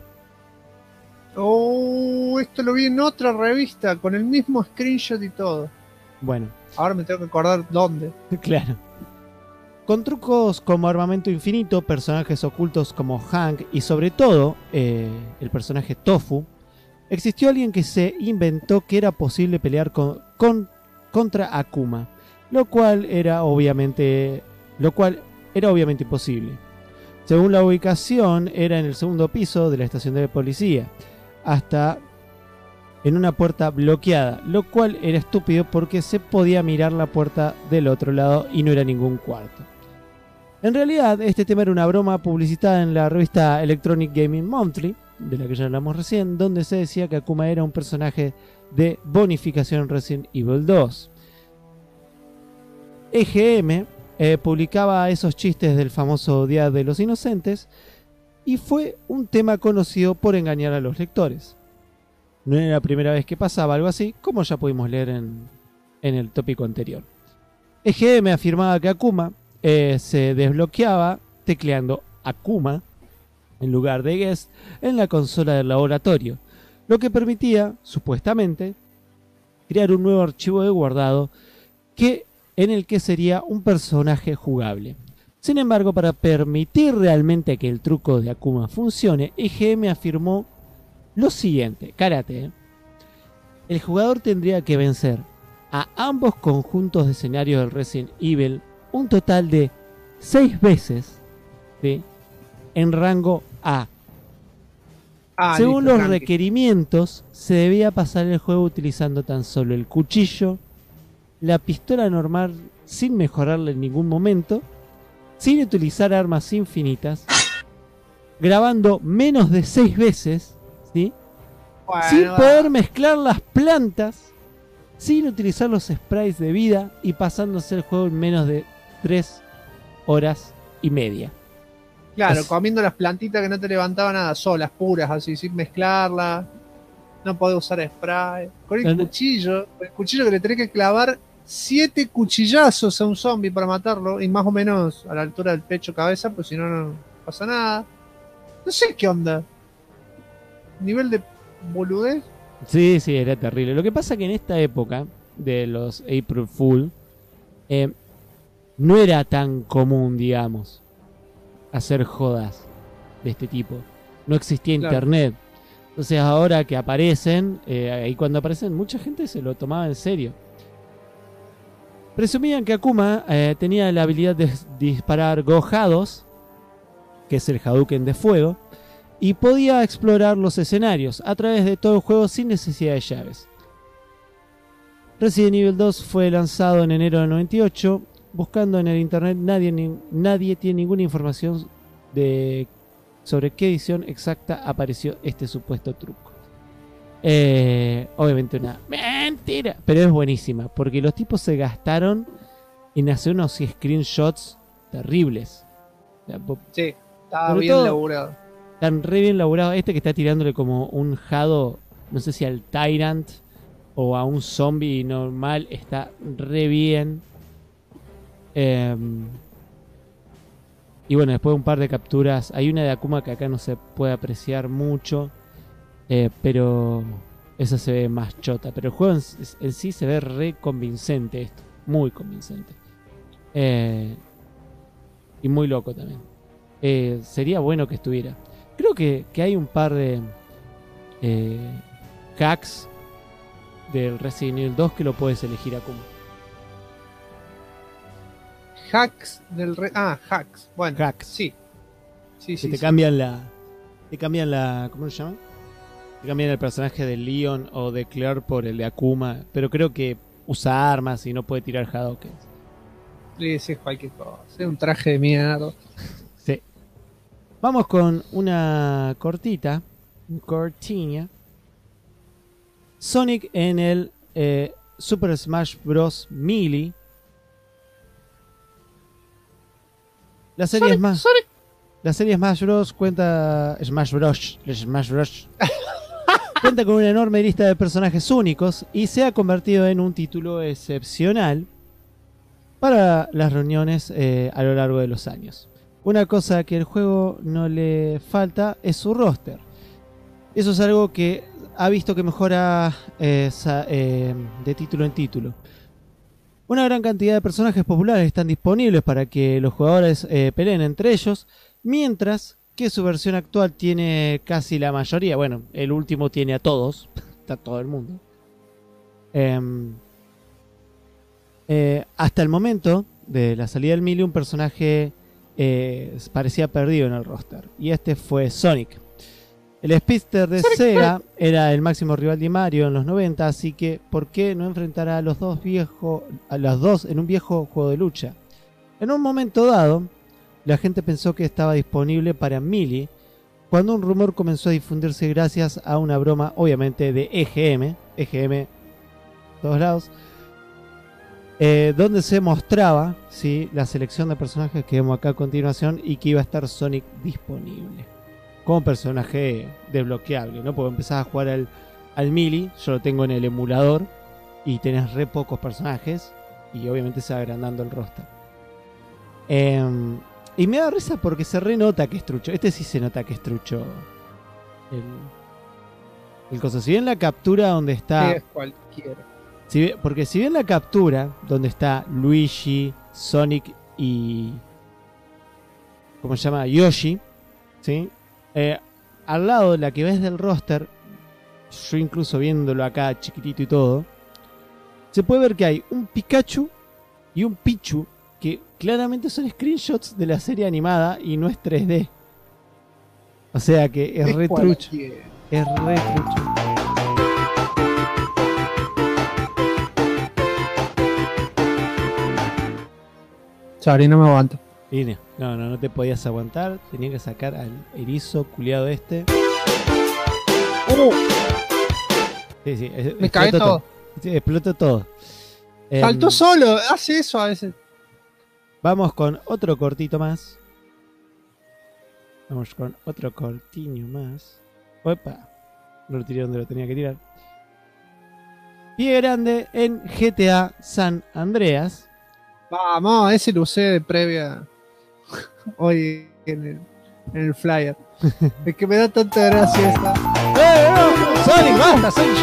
Oh, esto lo vi en otra revista con el mismo screenshot y todo. Bueno, ahora me tengo que acordar dónde. Claro. Con trucos como armamento infinito, personajes ocultos como Hank y sobre todo el personaje Tofu, existió alguien que se inventó que era posible pelear contra Akuma, lo cual era obviamente imposible. Según la ubicación, era en el segundo piso de la estación de policía, hasta en una puerta bloqueada, lo cual era estúpido porque se podía mirar la puerta del otro lado y no era ningún cuarto. En realidad, este tema era una broma publicitada en la revista Electronic Gaming Monthly, de la que ya hablamos recién, donde se decía que Akuma era un personaje de bonificación en Resident Evil 2. EGM publicaba esos chistes del famoso Día de los Inocentes y fue un tema conocido por engañar a los lectores. No era la primera vez que pasaba algo así, como ya pudimos leer en el tópico anterior. EGM afirmaba que Akuma se desbloqueaba tecleando Akuma en lugar de Guest en la consola del laboratorio, lo que permitía, supuestamente, crear un nuevo archivo de guardado en el que sería un personaje jugable. Sin embargo, para permitir realmente que el truco de Akuma funcione, EGM afirmó lo siguiente, karate. El jugador tendría que vencer a ambos conjuntos de escenarios del Resident Evil un total de 6 veces, ¿sí?, en rango A. Según los requerimientos, se debía pasar el juego utilizando tan solo el cuchillo, la pistola normal sin mejorarla en ningún momento, sin utilizar armas infinitas, grabando menos de 6 veces, ¿sí? Bueno, Sin poder mezclar las plantas, sin utilizar los sprays de vida y pasándose el juego en menos de 3 horas y media. claro, es- comiendo las plantitas que no te levantaban nada, solas, puras, así, sin mezclarlas. No podés usar spray. Con el cuchillo que le tenés que clavar 7 cuchillazos a un zombie para matarlo, y más o menos a la altura del pecho, cabeza, pues si no, no pasa nada. No sé qué onda. Nivel de boludez. Sí, sí, era terrible. Lo que pasa es que en esta época de los April Fool no era tan común, digamos, hacer jodas de este tipo. No existía Claro. internet. Entonces ahora que aparecen, y cuando aparecen mucha gente se lo tomaba en serio. Presumían que Akuma tenía la habilidad de disparar gojados, que es el Hadouken de fuego, y podía explorar los escenarios a través de todo el juego sin necesidad de llaves. Resident Evil 2 fue lanzado en enero de 98. Buscando en el internet nadie tiene ninguna información sobre qué edición exacta apareció este supuesto truco. Obviamente una mentira, pero es buenísima porque los tipos se gastaron en hacer unos screenshots terribles. O sea, Sí, estaba sobre bien todo, laburado. están re bien laburados. Este que está tirándole como un jado, no sé si al Tyrant o a un zombie normal, está re bien. Y bueno, después de un par de capturas, hay una de Akuma que acá no se puede apreciar mucho, pero esa se ve más chota. Pero el juego en sí se ve re convincente esto, muy convincente. Y muy loco también. Sería bueno que estuviera. Creo que hay un par de hacks del Resident Evil 2 que lo puedes elegir Akuma. Hacks del hacks. Bueno, Hacks. sí. Sí, Que sí. te sí. cambian la. ¿Cómo se llama? Te cambian el personaje de Leon o de Claire por el de Akuma. Pero creo que usa armas y no puede tirar Hadouken. Sí, sí, es cualquier cosa. Es un traje de mierda. Sí. Vamos con una cortita. Un cortinha. Sonic en el Super Smash Bros. Melee. La serie La serie Smash Bros. Cuenta con una enorme lista de personajes únicos y se ha convertido en un título excepcional para las reuniones a lo largo de los años. Una cosa que el juego no le falta es su roster. Eso es algo que ha visto que mejora de título en título. Una gran cantidad de personajes populares están disponibles para que los jugadores peleen entre ellos, mientras que su versión actual tiene casi la mayoría. Bueno, el último tiene a todos, está todo el mundo. Hasta el momento de la salida del Melee, un personaje parecía perdido en el roster, y este fue Sonic. El Speedster de Sega era el máximo rival de Mario en los 90, así que ¿por qué no enfrentar a los dos en un viejo juego de lucha? En un momento dado, la gente pensó que estaba disponible para Melee, cuando un rumor comenzó a difundirse gracias a una broma, obviamente, de EGM, todos lados, donde se mostraba, ¿sí?, la selección de personajes que vemos acá a continuación y que iba a estar Sonic disponible como personaje desbloqueable, ¿no? Porque empezás a jugar al Melee, yo lo tengo en el emulador, y tenés re pocos personajes, y obviamente se va agrandando el roster. Y me da risa porque se renota que es trucho. Este sí se nota que es trucho. El coso. Si bien la captura donde está... Es cualquiera. Porque si bien la captura donde está Luigi, Sonic y... ¿cómo se llama? Yoshi, ¿sí? Al lado de la que ves del roster, yo incluso viéndolo acá chiquitito y todo, se puede ver que hay un Pikachu y un Pichu que claramente son screenshots de la serie animada y no es 3D. O sea que es re trucho. Es re trucho. Sorry, no me aguanto. Y no te podías aguantar. Tenía que sacar al erizo culiado este. Sí, Me cae todo. Sí, explotó todo. Saltó solo, hace eso a veces. Vamos con otro cortito más. Vamos con otro cortiño más. Opa, lo tiré donde lo tenía que tirar. Pie grande en GTA San Andreas. Vamos, ese lo usé de previa hoy en el flyer. Es que me da tanta gracia esta. No, Sonic, basta, Sonic.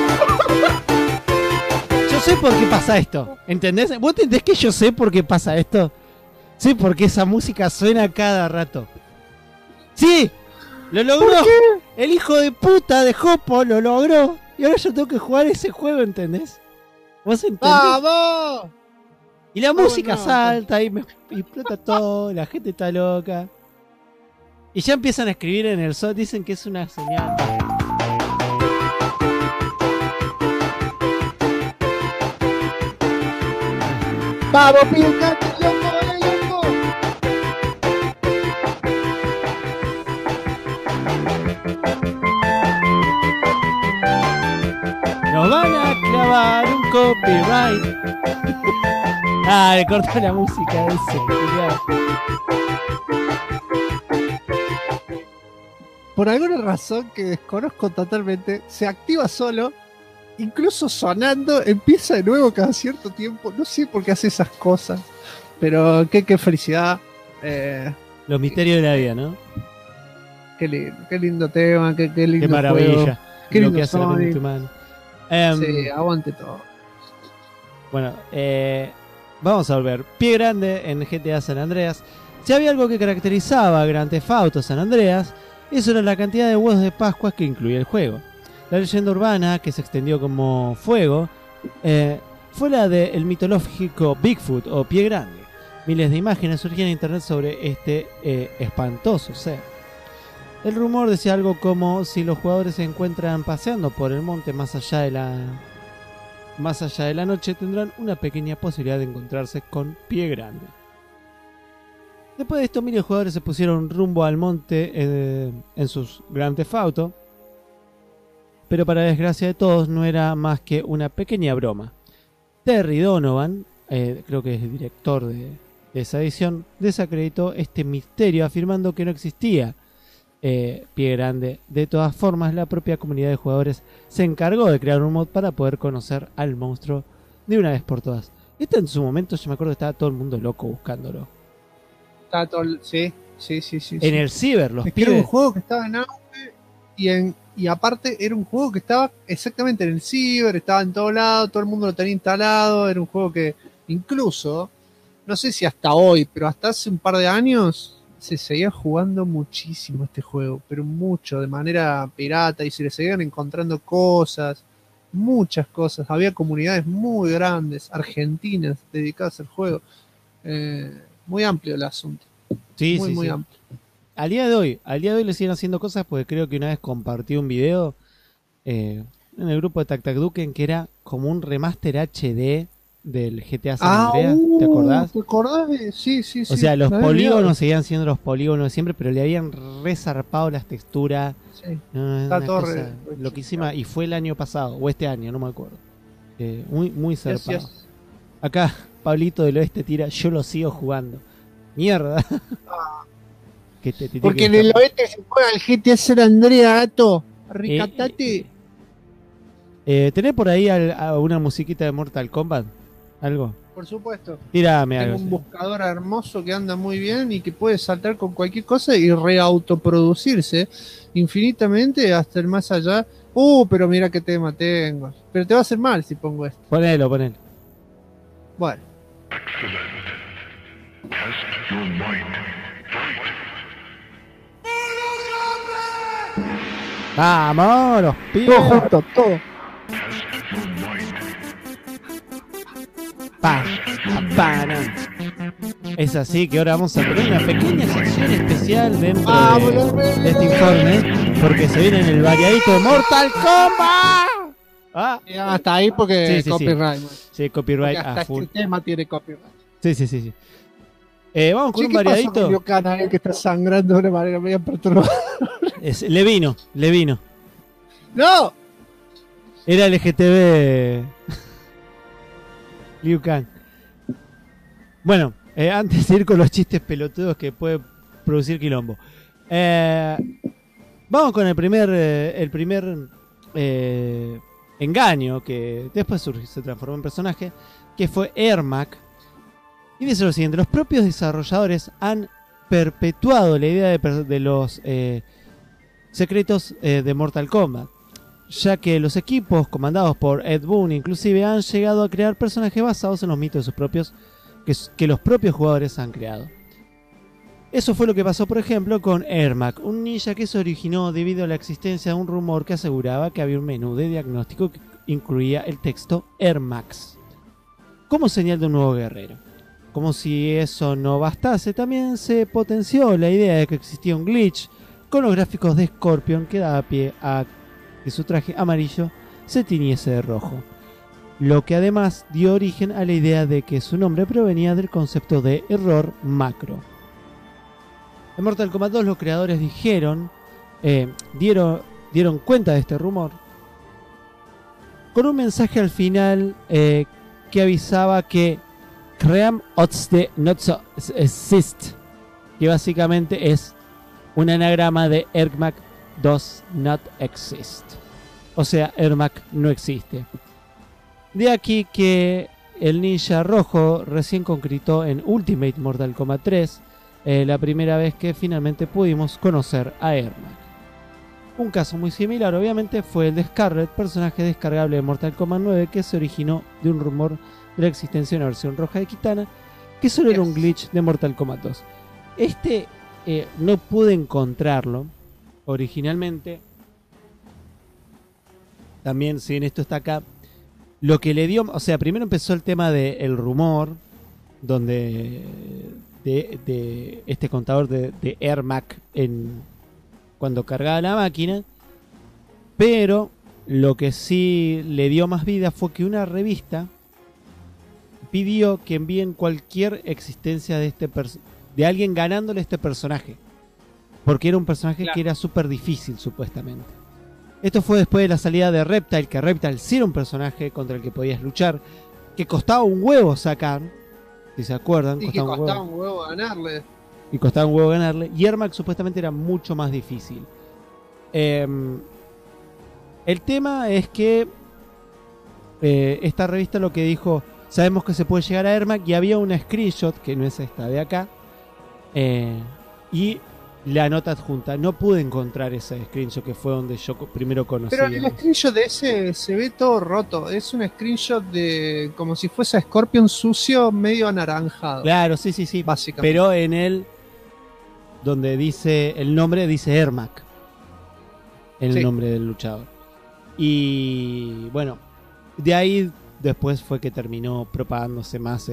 Yo sé por qué pasa esto, ¿entendés? ¿Vos entendés que yo sé por qué pasa esto? Sí, porque esa música suena cada rato. ¡Sí! ¡Lo logró! El hijo de puta de Jopo lo logró. Y ahora yo tengo que jugar ese juego, ¿entendés? ¿Vos entendés? ¡Vamos! Y la música salta y me explota todo, la gente está loca. Y ya empiezan a escribir en el sol, dicen que es una señal. ¡Vamos, pícate, loco, loco! Nos van a clavar un copyright. Le cortó la música ese, culiao. Por alguna razón que desconozco totalmente, se activa solo, incluso sonando, empieza de nuevo cada cierto tiempo. No sé por qué hace esas cosas, pero qué felicidad. Los misterios de la vida, ¿no? Qué lindo tema, qué lindo Qué maravilla. juego. Qué Lo lindo que hace la Sonic. mente humana. Sí, aguante todo. Bueno, vamos a volver. Pie grande en GTA San Andreas. Si había algo que caracterizaba a Grand Theft Auto San Andreas, eso era la cantidad de huevos de Pascua que incluía el juego. La leyenda urbana, que se extendió como fuego, fue la del mitológico Bigfoot o Pie Grande. Miles de imágenes surgían en internet sobre este espantoso ser. El rumor decía algo como: si los jugadores se encuentran paseando por el monte más allá de la noche, tendrán una pequeña posibilidad de encontrarse con Pie Grande. Después de esto, miles de jugadores se pusieron rumbo al monte en sus Grand Theft Auto, pero para desgracia de todos no era más que una pequeña broma. Terry Donovan, creo que es el director de esa edición, desacreditó este misterio afirmando que no existía Pie Grande. De todas formas, la propia comunidad de jugadores se encargó de crear un mod para poder conocer al monstruo de una vez por todas. Este en su momento, yo me acuerdo que estaba todo el mundo loco buscándolo. Sí. En el ciber, los pibes. Era un juego que estaba en auge y aparte era un juego que estaba exactamente en el ciber, estaba en todo lado, todo el mundo lo tenía instalado. Era un juego que incluso, no sé si hasta hoy, pero hasta hace un par de años se seguía jugando muchísimo este juego, pero mucho, de manera pirata, y se le seguían encontrando cosas, muchas cosas. Había comunidades muy grandes, argentinas, dedicadas al juego. Muy amplio el asunto. Sí, muy amplio. Al día de hoy le siguen haciendo cosas, porque creo que una vez compartí un video en el grupo de Tac Tac Duken que era como un remaster HD del GTA San Andreas. ¿Te acordás? ¿Te acordás? Sí. O sea, los polígonos seguían siendo los polígonos de siempre, pero le habían resarpado las texturas. Sí. Una cosa loquísima. Y fue el año pasado, o este año, no me acuerdo. Muy zarpado. Yes. Acá Pablito del Oeste tira: yo lo sigo jugando. Mierda. Porque en el oeste se juega el GTA San Andreas, gato. Ricatate. ¿Tenés por ahí una musiquita de Mortal Kombat? ¿Algo? Por supuesto. Tírame Tengo algo. un buscador hermoso que anda muy bien y que puede saltar con cualquier cosa y reautoproducirse infinitamente hasta el más allá. Pero mira qué tema tengo. Pero te va a hacer mal si pongo esto. Ponelo. Bueno. ¡Vamos, los pibes! Todo junto, todo. Es así que ahora vamos a tener una pequeña sección especial dentro de este informe, porque se viene en el variadito de Mortal Kombat. Hasta ahí porque Sí. copyright. Sí, copyright Porque hasta a full. este tema tiene copyright. Sí. Vamos con Che, un ¿qué pasó con variadito. Liu Kang, que está sangrando de una manera medio perturbadora? Le vino. ¡No! Era LGTB. Liu Kang. Bueno, antes de ir con los chistes pelotudos que puede producir quilombo. Vamos con el primer engaño que después se transformó en personaje, que fue Ermac. Y dice lo siguiente: los propios desarrolladores han perpetuado la idea de los secretos de Mortal Kombat, ya que los equipos comandados por Ed Boon inclusive han llegado a crear personajes basados en los mitos de sus propios que los propios jugadores han creado. Eso fue lo que pasó, por ejemplo, con Ermac, un ninja que se originó debido a la existencia de un rumor que aseguraba que había un menú de diagnóstico que incluía el texto Ermax como señal de un nuevo guerrero. Como si eso no bastase, también se potenció la idea de que existía un glitch con los gráficos de Scorpion que daba pie a que su traje amarillo se tiñese de rojo, lo que además dio origen a la idea de que su nombre provenía del concepto de error macro. En Mortal Kombat 2 los creadores dieron cuenta de este rumor con un mensaje al final que avisaba que Cream Otste Not So Exist, que básicamente es un anagrama de Ermac Does Not Exist, o sea, Ermac no existe. De aquí que el ninja rojo recién concretó en Ultimate Mortal Kombat 3 la primera vez que finalmente pudimos conocer a Ermac. Un caso muy similar obviamente fue el de Scarlet, personaje descargable de Mortal Kombat 9 que se originó de un rumor de la existencia de una versión roja de Kitana que solo era un glitch de Mortal Kombat 2. No pude encontrarlo originalmente. También, si bien esto está acá, lo que le dio, o sea, primero empezó el tema del rumor, donde de este contador de Ermac cuando cargaba la máquina, pero lo que sí le dio más vida fue que una revista pidió que envíen cualquier existencia de alguien ganándole este personaje, porque era un personaje que era súper difícil supuestamente. Esto fue después de la salida de Reptile, que Reptile sí era un personaje contra el que podías luchar, que costaba un huevo sacar, si se acuerdan. Y que costaba un huevo ganarle. Y Ermac supuestamente era mucho más difícil. El tema es que esta revista lo que dijo: sabemos que se puede llegar a Ermac, y había una screenshot, que no es esta de acá, y la nota adjunta. No pude encontrar ese screenshot, que fue donde yo primero conocí. Pero el screenshot de ese se ve todo roto. Es un screenshot de como si fuese Scorpion sucio, medio anaranjado. Claro, sí. Básicamente. Pero en el donde dice el nombre, dice Ermac, el nombre del luchador. Y bueno, de ahí después fue que terminó propagándose más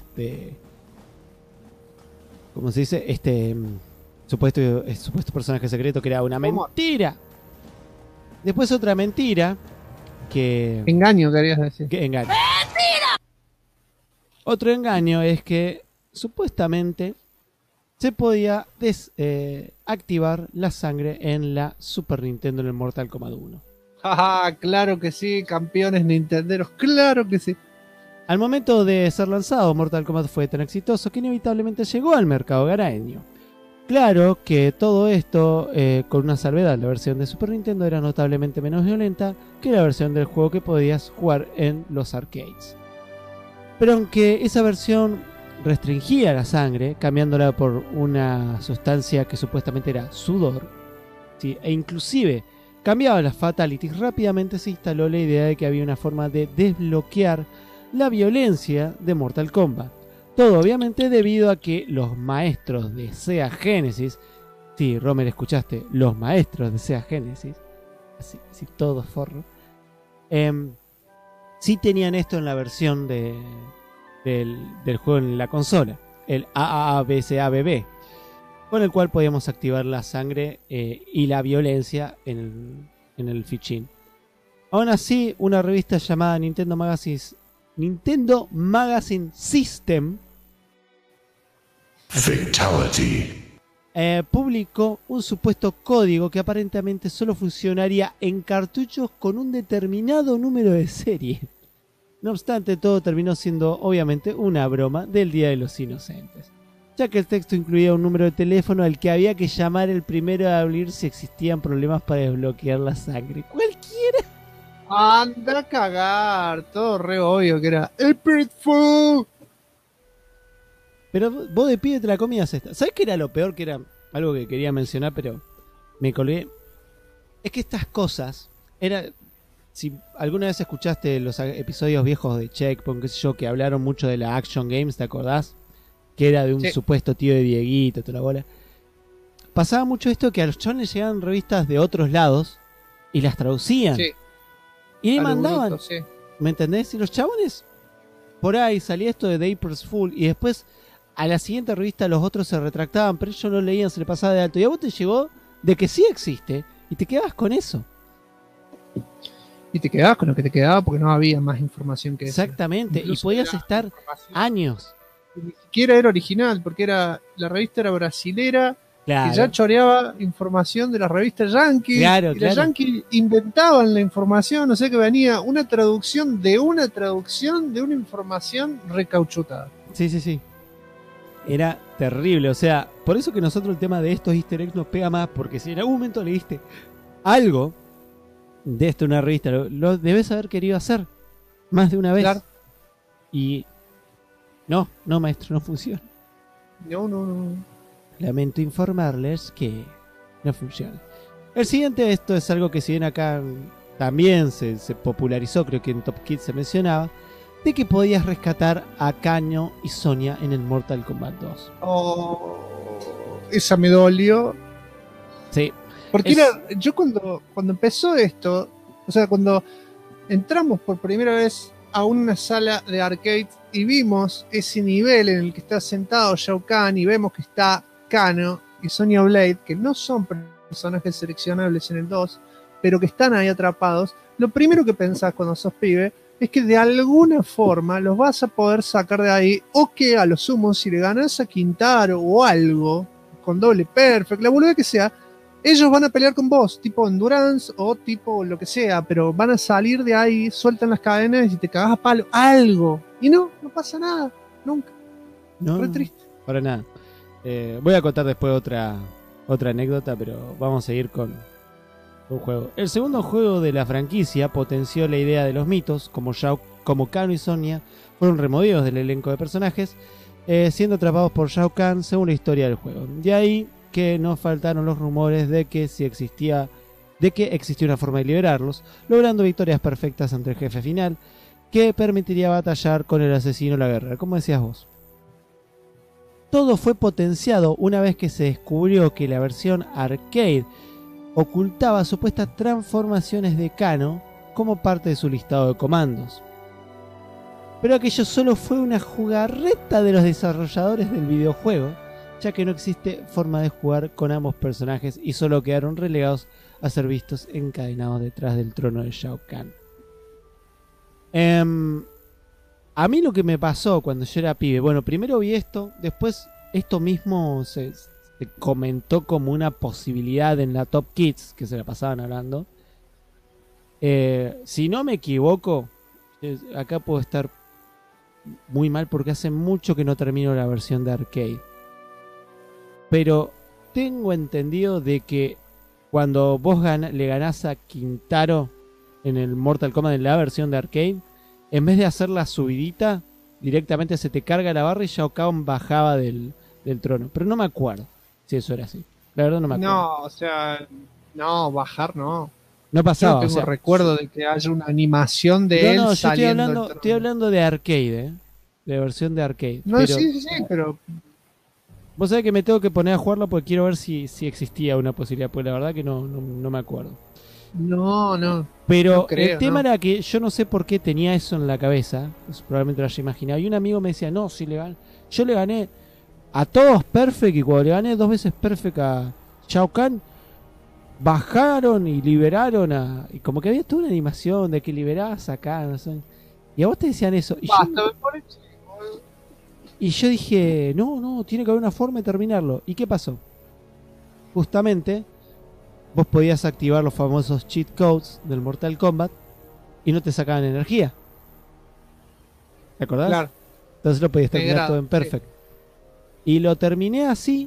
¿cómo se dice? Supuesto personaje secreto, que era una mentira. Después otra mentira que... Engaño, querías decir. Engaño. ¡Mentira! Otro engaño es que supuestamente se podía activar la sangre en la Super Nintendo en el Mortal Kombat 1. Jaja, claro que sí, campeones nintenderos, claro que sí. Al momento de ser lanzado, Mortal Kombat fue tan exitoso que inevitablemente llegó al mercado hogareño. Claro que todo esto, con una salvedad: la versión de Super Nintendo era notablemente menos violenta que la versión del juego que podías jugar en los arcades. Pero aunque esa versión restringía la sangre, cambiándola por una sustancia que supuestamente era sudor, ¿sí?, e inclusive cambiaba las fatalities, rápidamente se instaló la idea de que había una forma de desbloquear la violencia de Mortal Kombat. Todo obviamente debido a que los maestros de Sega Genesis, sí, Romer, escuchaste, los maestros de Sega Genesis, así todo forro, sí tenían esto en la versión del juego en la consola, el AABCABB, con el cual podíamos activar la sangre y la violencia en el fichín. Aún así, una revista llamada Nintendo Magazine System publicó un supuesto código que aparentemente solo funcionaría en cartuchos con un determinado número de serie. No obstante, todo terminó siendo obviamente una broma del Día de los Inocentes, ya que el texto incluía un número de teléfono al que había que llamar el primero a abrir si existían problemas para desbloquear la sangre. Cualquiera. Anda a cagar, todo re obvio que era April Fool. Pero vos de pibe te la comías esta. ¿Sabés qué era lo peor? Que era algo que quería mencionar, pero me colgué. Es que estas cosas era... Si alguna vez escuchaste los episodios viejos de Checkpoint, qué sé yo, que hablaron mucho de la Action Games, ¿te acordás? Que era de un supuesto tío de Dieguito, toda la bola. Pasaba mucho esto que a los chavales llegaban revistas de otros lados y las traducían. Sí. Y le mandaban. Bruto, sí. ¿Me entendés? Y los chabones, por ahí salía esto de April's Fool y después a la siguiente revista los otros se retractaban, pero ellos no leían, se le pasaba de alto. Y a vos te llegó de que sí existe y te quedabas con eso. Y te quedabas con lo que te quedaba porque no había más información que eso. Exactamente, incluso y podías estar años. Ni siquiera era original, porque la revista era brasilera, claro, que ya choreaba información de la revista Yankee. Claro, y los Yankees inventaban la información, o sea que venía una traducción de una información recauchutada. Sí. Era terrible, o sea, por eso que nosotros el tema de estos easter eggs nos pega más, porque si en algún momento leíste algo de esto en una revista, lo debes haber querido hacer más de una vez. Claro. Y no, maestro, no funciona. No. Lamento informarles que no funciona. El siguiente, esto es algo que si bien acá también se popularizó, creo que en Top Kids se mencionaba, de que podías rescatar a Caño y Sonia en el Mortal Kombat 2. Oh, esa me dolió. Sí. Porque yo cuando empezó esto, o sea, cuando entramos por primera vez a una sala de arcade y vimos ese nivel en el que está sentado Shao Kahn y vemos que está Kano y Sonya Blade, que no son personajes seleccionables en el 2, pero que están ahí atrapados, lo primero que pensás cuando sos pibe es que de alguna forma los vas a poder sacar de ahí, o que a lo sumo si le ganás a Quintaro o algo, con doble perfect, la boludez que sea, ellos van a pelear con vos, tipo Endurance o tipo lo que sea, pero van a salir de ahí, sueltan las cadenas y te cagás a palo, algo. Y no pasa nada, nunca. No, re triste. Para nada. Voy a contar después otra anécdota, pero vamos a seguir con un juego. El segundo juego de la franquicia potenció la idea de los mitos, como Kano y Sonya fueron removidos del elenco de personajes, siendo atrapados por Shao Kahn según la historia del juego. De ahí que no faltaron los rumores de que existía una forma de liberarlos, logrando victorias perfectas ante el jefe final, que permitiría batallar con el asesino la guerra, como decías vos. Todo fue potenciado una vez que se descubrió que la versión arcade ocultaba supuestas transformaciones de Kano como parte de su listado de comandos. Pero aquello solo fue una jugarreta de los desarrolladores del videojuego, ya que no existe forma de jugar con ambos personajes y solo quedaron relegados a ser vistos encadenados detrás del trono de Shao Kahn. A mí lo que me pasó cuando yo era pibe, bueno, primero vi esto, después esto mismo se comentó como una posibilidad en la Top Kids, que se la pasaban hablando. Si no me equivoco, acá puedo estar muy mal porque hace mucho que no termino la versión de arcade. Pero tengo entendido de que cuando vos le ganás a Quintaro en el Mortal Kombat en la versión de arcade, en vez de hacer la subidita, directamente se te carga la barra y Shao Kahn bajaba del trono. Pero no me acuerdo si eso era así. La verdad no me acuerdo. No, o sea, no, bajar no. No pasaba. Yo tengo recuerdo de que haya una animación de él saliendo del trono. Estoy hablando de arcade, de versión de arcade. No, pero, sí, pero... Vos sabés que me tengo que poner a jugarlo porque quiero ver si existía una posibilidad, pues la verdad que no me acuerdo. No. Pero no creo, el tema era que yo no sé por qué tenía eso en la cabeza, pues probablemente lo haya imaginado. Y un amigo me decía, no, yo le gané a todos perfect y cuando le gané 2 veces perfect a Shao Kahn, bajaron y liberaron y como que había toda una animación de que liberabas a Kahn, no sé. Y a vos te decían eso. Y Y yo dije, no, tiene que haber una forma de terminarlo. ¿Y qué pasó? Justamente, vos podías activar los famosos cheat codes del Mortal Kombat y no te sacaban energía. ¿Te acordás? Claro. Entonces lo podías terminar todo en perfect. Y lo terminé así.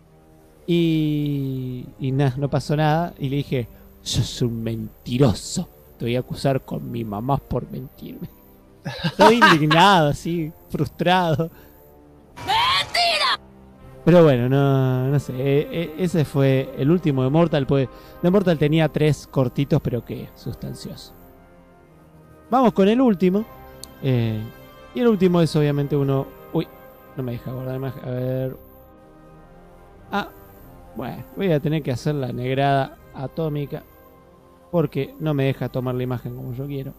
Y nada, no pasó nada. Y le dije, sos un mentiroso. Te voy a acusar con mi mamá por mentirme. Estoy indignado, así, frustrado. ¡Mentira! Pero bueno, no sé. Ese fue el último de Mortal. Pues de Mortal tenía 3 cortitos, pero que sustanciosos. Vamos con el último. Y el último es obviamente uno... Uy, no me deja guardar más. A ver... Bueno, voy a tener que hacer la negrada atómica porque no me deja tomar la imagen como yo quiero.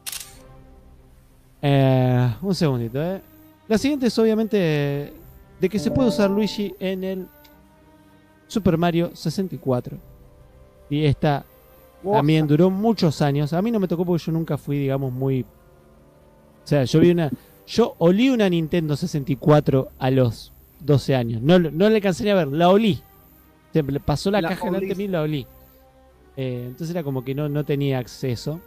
Un segundito, La siguiente es obviamente de que se puede usar Luigi en el Super Mario 64. Y esta también duró muchos años. A mí no me tocó porque yo nunca fui, digamos, muy... O sea, yo olí una Nintendo 64 a los 12 años. No le alcancé a ver, la olí. Se me pasó la caja delante de mí y la olí. Entonces era como que no tenía acceso.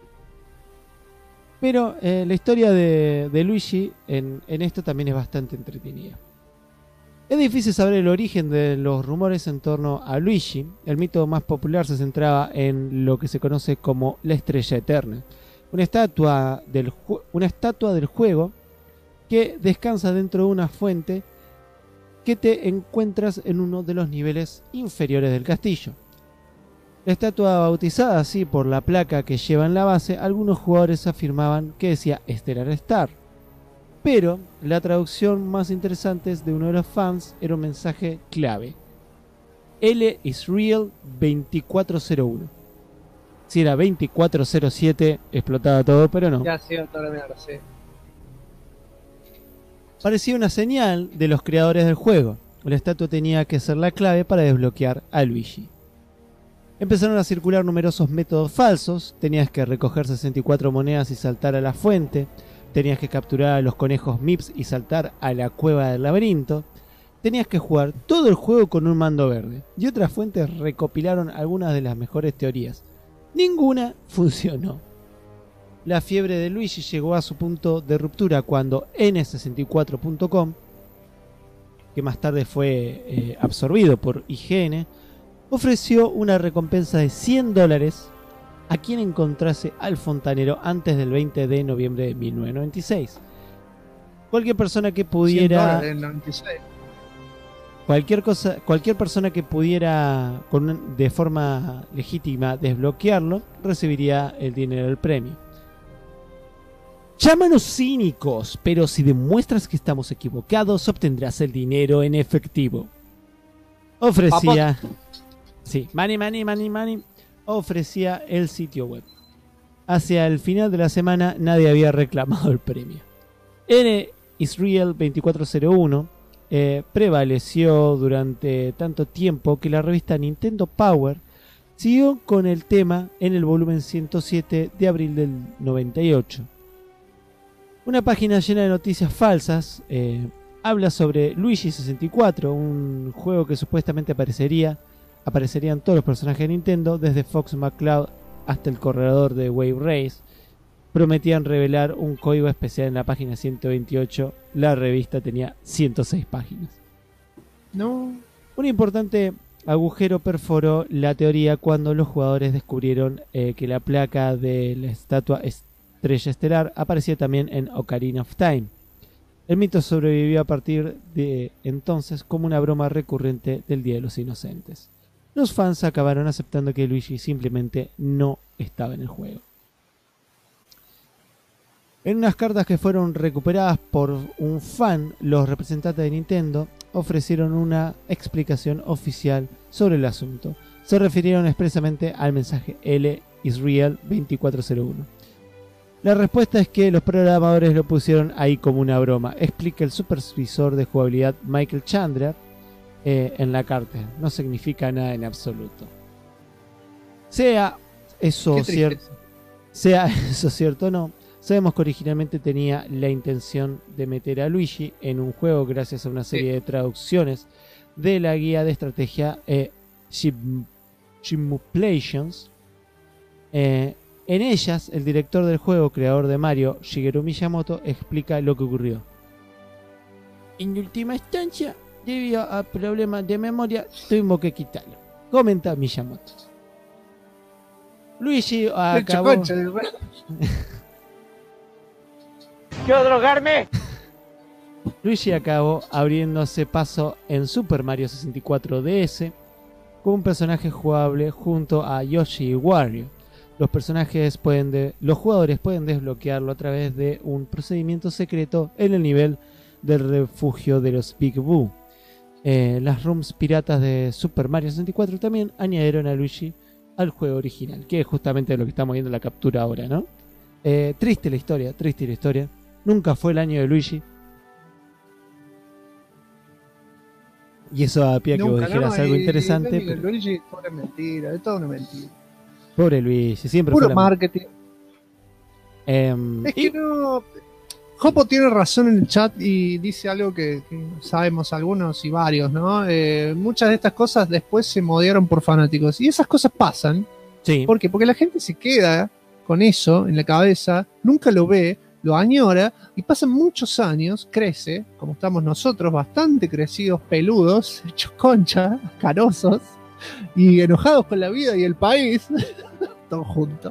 Pero la historia de Luigi en esto también es bastante entretenida. Es difícil saber el origen de los rumores en torno a Luigi. El mito más popular se centraba en lo que se conoce como la Estrella Eterna. Una estatua del juego que descansa dentro de una fuente que te encuentras en uno de los niveles inferiores del castillo. La estatua, bautizada así por la placa que lleva en la base, algunos jugadores afirmaban que decía Stellar Star. Pero la traducción más interesante de uno de los fans era un mensaje clave. L is real 2401. Si era 2407 explotaba todo, pero no. Ya, sí, toda la mierda, sí. Parecía una señal de los creadores del juego. La estatua tenía que ser la clave para desbloquear a Luigi. Empezaron a circular numerosos métodos falsos. Tenías que recoger 64 monedas y saltar a la fuente. Tenías que capturar a los conejos Mips y saltar a la cueva del laberinto. Tenías que jugar todo el juego con un mando verde. Y otras fuentes recopilaron algunas de las mejores teorías. Ninguna funcionó. La fiebre de Luigi llegó a su punto de ruptura cuando N64.com, que más tarde fue absorbido por IGN, ofreció una recompensa de $100 a quien encontrase al fontanero antes del 20 de noviembre de 1996. Cualquier persona que pudiera... Cualquier persona que pudiera de forma legítima desbloquearlo recibiría el dinero del premio. Llámanos cínicos, pero si demuestras que estamos equivocados, obtendrás el dinero en efectivo. Ofrecía... Sí, money. Ofrecía el sitio web. Hacia el final de la semana nadie había reclamado el premio. N Israel 2401 prevaleció durante tanto tiempo que la revista Nintendo Power siguió con el tema en el volumen 107 de abril del 98. Una página llena de noticias falsas habla sobre Luigi 64, un juego que supuestamente aparecerían todos los personajes de Nintendo, desde Fox McCloud hasta el corredor de Wave Race. Prometían revelar un código especial en la página 128. La revista tenía 106 páginas. No. Un importante agujero perforó la teoría cuando los jugadores descubrieron que la placa de la estatua Estrella Estelar aparecía también en Ocarina of Time. El mito sobrevivió a partir de entonces como una broma recurrente del Día de los Inocentes. Los fans acabaron aceptando que Luigi simplemente no estaba en el juego. En unas cartas que fueron recuperadas por un fan, los representantes de Nintendo ofrecieron una explicación oficial sobre el asunto. Se refirieron expresamente al mensaje L is real 2401. La respuesta es que los programadores lo pusieron ahí como una broma, explica el supervisor de jugabilidad Michael Chandler en la carta. No significa nada en absoluto. Sea eso cierto o no, Sabemos que originalmente tenía la intención de meter a Luigi en un juego gracias a una serie de traducciones de la guía de estrategia Simulations. En ellas, el director del juego, creador de Mario, Shigeru Miyamoto, explica lo que ocurrió. En última instancia, debido a problemas de memoria, tuvimos que quitarlo, comenta Miyamoto. Luigi acabó... ¿Quiero drogarme? Luigi acabó abriéndose paso en Super Mario 64 DS con un personaje jugable junto a Yoshi y Wario. Los jugadores pueden desbloquearlo a través de un procedimiento secreto en el nivel del refugio de los Big Boo. Las rooms piratas de Super Mario 64 también añadieron a Luigi al juego original, que es justamente lo que estamos viendo en la captura ahora, ¿no? Triste la historia. Nunca fue el año de Luigi. Y eso da pie a que vos dijeras algo interesante. Pero... Luigi es toda mentira, es toda una mentira. Pobre Luigi, siempre puro fue marketing. Es que no... Jopo tiene razón en el chat y dice algo que sabemos algunos y varios, ¿no? Muchas de estas cosas después se modearon por fanáticos. Y esas cosas pasan. Sí. ¿Por qué? Porque la gente se queda con eso en la cabeza, nunca lo ve, lo añora y pasan muchos años, crece, como estamos nosotros, bastante crecidos, peludos, hechos concha, carosos y enojados con la vida y el país, todos juntos.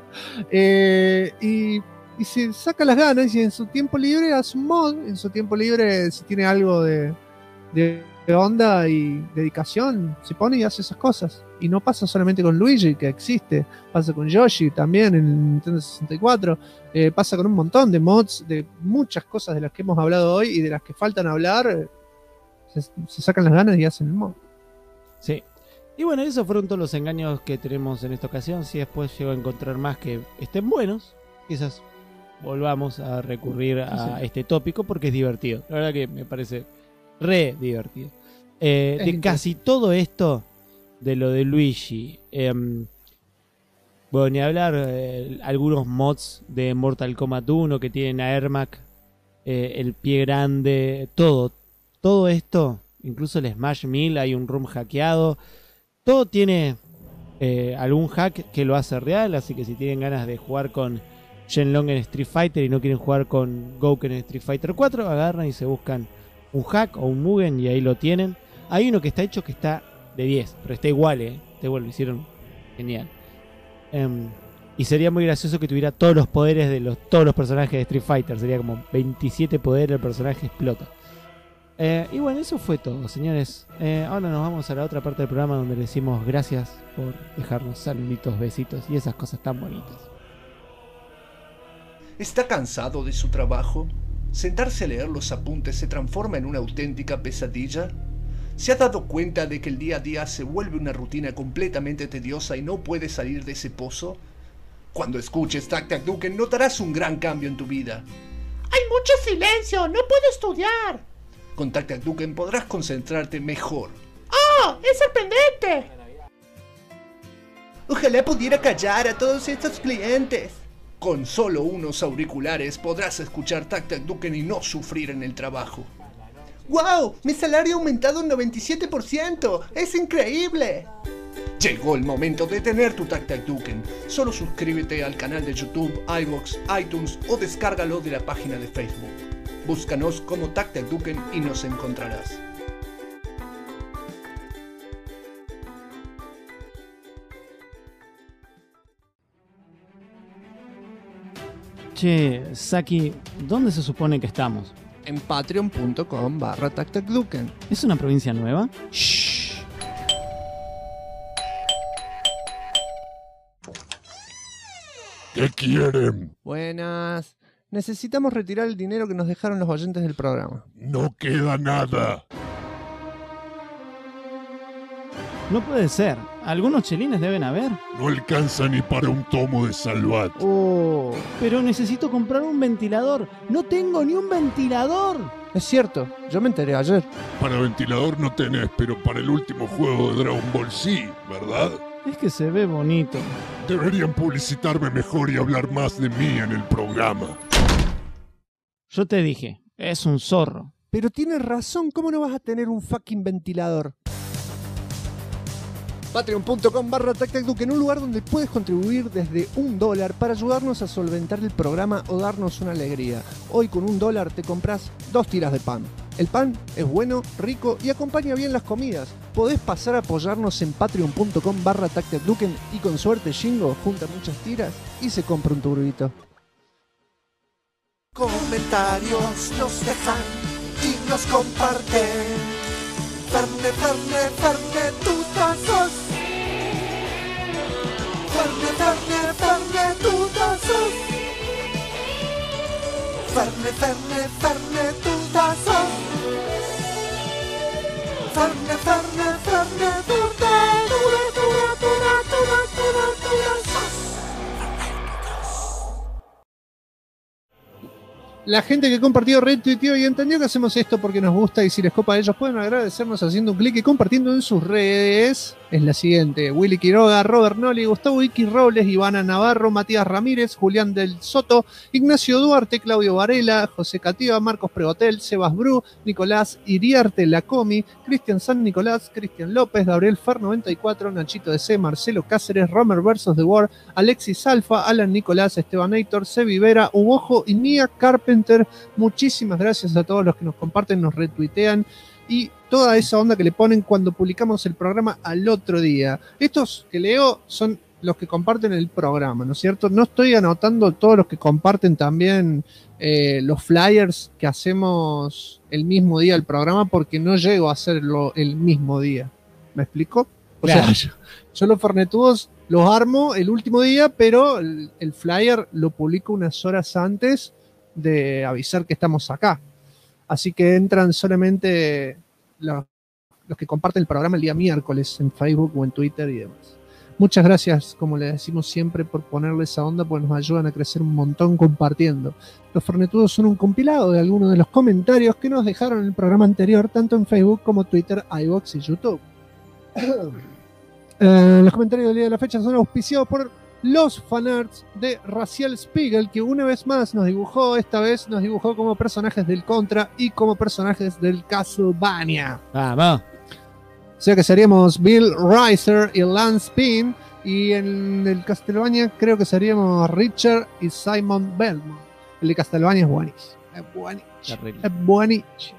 Y se saca las ganas y en su tiempo libre hace un mod, en su tiempo libre si tiene algo de onda y dedicación, se pone y hace esas cosas. Y no pasa solamente con Luigi, que existe, pasa con Yoshi también en Nintendo 64, pasa con un montón de mods, de muchas cosas de las que hemos hablado hoy y de las que faltan hablar, se sacan las ganas y hacen el mod. Sí. Y bueno, esos fueron todos los engaños que tenemos en esta ocasión. Si después llego a encontrar más que estén buenos, quizás volvamos a recurrir a este tópico porque es divertido. La verdad que me parece re divertido. De casi todo esto, de lo de Luigi, bueno, ni hablar, algunos mods de Mortal Kombat 1 que tienen a Ermac, el pie grande, todo esto, incluso el Smash 1000, hay un room hackeado, todo tiene algún hack que lo hace real, así que si tienen ganas de jugar con Shenlong en Street Fighter y no quieren jugar con Gouken en Street Fighter 4, agarran y se buscan un hack o un Mugen y ahí lo tienen. Hay uno que está hecho que está de 10, pero está igual, está igual, lo hicieron genial. Y sería muy gracioso que tuviera todos los poderes de todos los personajes de Street Fighter, sería como 27 poderes, el personaje explota. Y bueno, eso fue todo, señores. Ahora nos vamos a la otra parte del programa donde le decimos gracias por dejarnos saluditos, besitos y esas cosas tan bonitas. ¿Está cansado de su trabajo? ¿Sentarse a leer los apuntes se transforma en una auténtica pesadilla? ¿Se ha dado cuenta de que el día a día se vuelve una rutina completamente tediosa y no puede salir de ese pozo? Cuando escuches Tac Tac Duken notarás un gran cambio en tu vida. ¡Hay mucho silencio! ¡No puedo estudiar! Con Tac Tac Duken podrás concentrarte mejor. ¡Oh! ¡Es sorprendente! Ojalá pudiera callar a todos estos clientes. Con solo unos auriculares podrás escuchar Tac Tac Duken y no sufrir en el trabajo. ¡Wow! Mi salario ha aumentado un 97%. ¡Es increíble! Llegó el momento de tener tu Tac Tac Duken. Solo suscríbete al canal de YouTube, iVoox, iTunes o descárgalo de la página de Facebook. Búscanos como Tac Tac Duken y nos encontrarás. Che, Saki, ¿dónde se supone que estamos? En patreon.com/TacTacDuken. ¿Es una provincia nueva? Shh. ¿Qué quieren? Buenas. Necesitamos retirar el dinero que nos dejaron los oyentes del programa. No queda nada. No puede ser. Algunos chelines deben haber. No alcanza ni para un tomo de Salvat. Oh, pero necesito comprar un ventilador. No tengo ni un ventilador. Es cierto, yo me enteré ayer. Para ventilador no tenés, pero para el último juego de Dragon Ball sí, ¿verdad? Es que se ve bonito. Deberían publicitarme mejor y hablar más de mí en el programa. Yo te dije, es un zorro. Pero tienes razón, ¿cómo no vas a tener un fucking ventilador? Patreon.com/TacTacDuque, en un lugar donde puedes contribuir desde $1 para ayudarnos a solventar el programa o darnos una alegría. Hoy con $1 te compras 2 tiras de pan. El pan es bueno, rico y acompaña bien las comidas. Podés pasar a apoyarnos en patreon.com/TacTacDuque y con suerte Shingo junta muchas tiras y se compra un turbito. Comentarios nos dejan y nos comparten. Ferne, Ferne, Ferne, tutazos. Ferne, Ferne, Ferne, tutazos. Ferne, Ferne, Ferne, tutazos. Ferne, Ferne, Ferne, La gente que compartió, retuiteó y entendió que hacemos esto porque nos gusta y si les copa a ellos pueden agradecernos haciendo un clic y compartiendo en sus redes. Es la siguiente: Willy Quiroga, Robert Noli, Gustavo Iki Robles, Ivana Navarro, Matías Ramírez, Julián del Soto, Ignacio Duarte, Claudio Varela, José Cativa, Marcos Pregotel, Sebas Bru, Nicolás Iriarte Lacomi, Cristian San Nicolás, Cristian López, Gabriel Fer 94, Nachito DC, Marcelo Cáceres, Romer vs. The War, Alexis Alfa, Alan Nicolás, Esteban Eitor, Sebi Vera, Ubojo y Mia Carpenter. Muchísimas gracias a todos los que nos comparten, nos retuitean y toda esa onda que le ponen cuando publicamos el programa al otro día. Estos que leo son los que comparten el programa, ¿no es cierto? No estoy anotando todos los que comparten también los flyers que hacemos el mismo día del programa porque no llego a hacerlo el mismo día. ¿Me explico? O Claro. sea, yo los fornetudos los armo el último día, pero el flyer lo publico unas horas antes de avisar que estamos acá. Así que entran solamente los que comparten el programa el día miércoles en Facebook o en Twitter y demás. Muchas gracias, como le decimos siempre, por ponerle esa onda, porque nos ayudan a crecer un montón compartiendo. Los fornetudos son un compilado de algunos de los comentarios que nos dejaron en el programa anterior, tanto en Facebook como Twitter, iVoox y YouTube. Los comentarios del día de la fecha son auspiciados por los fanarts de Raciel Spiegel, que una vez más nos dibujó, esta vez nos dibujó como personajes del Contra y como personajes del Castlevania. Vamos. O sea que seríamos Bill Reiser y Lance Payne, y en el Castlevania creo que seríamos Richard y Simon Belmont. El de Castlevania es buenísimo. Es buenísimo. Es buenísimo.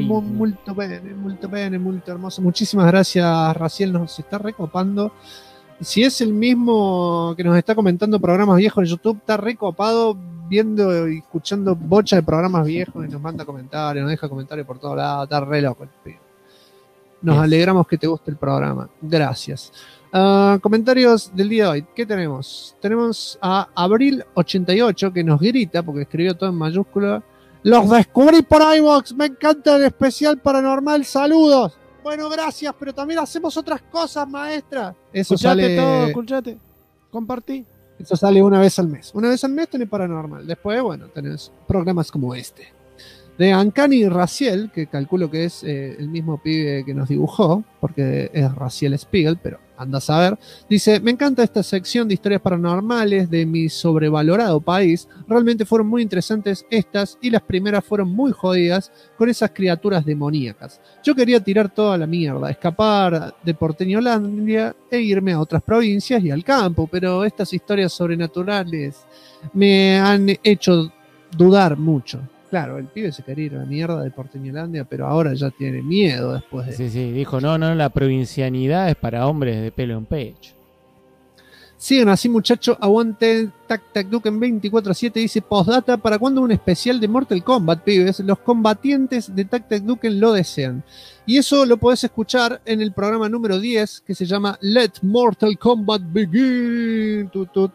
Muy bene, muy hermoso. Muchísimas gracias, Raciel, nos está recopando. Si es el mismo que nos está comentando programas viejos en YouTube, está recopado viendo y escuchando bocha de programas viejos y nos manda comentarios, nos deja comentarios por todos lados, está re loco el pibe. Nos alegramos que te guste el programa. Gracias. Comentarios del día de hoy. ¿Qué tenemos? Tenemos a Abril88 que nos grita, porque escribió todo en mayúscula: los descubrí por iVoox, me encanta el especial paranormal, saludos. Bueno, gracias, pero también hacemos otras cosas, maestra. Eso Escuchate sale todo, escuchate. Compartí. Eso sale una vez al mes. Una vez al mes tenés paranormal. Después, bueno, tenés programas como este. De Ancani Raciel, que calculo que es el mismo pibe que nos dibujó, porque es Raciel Spiegel, pero anda a saber. Dice: me encanta esta sección de historias paranormales de mi sobrevalorado país. Realmente fueron muy interesantes estas, y las primeras fueron muy jodidas con esas criaturas demoníacas. Yo quería tirar toda la mierda, escapar de Porteñolandia e irme a otras provincias y al campo, pero estas historias sobrenaturales me han hecho dudar mucho. Claro, el pibe se quería ir a la mierda de Porteñolandia, pero ahora ya tiene miedo después de... Sí, dijo, no, la provincianidad es para hombres de pelo en pecho. Sigan así, muchachos, aguante TacTacDuque en 24/7, dice: postdata, ¿para cuándo un especial de Mortal Kombat, pibes? Los combatientes de TacTacDuque lo desean. Y eso lo podés escuchar en el programa número 10, que se llama Let Mortal Kombat Begin.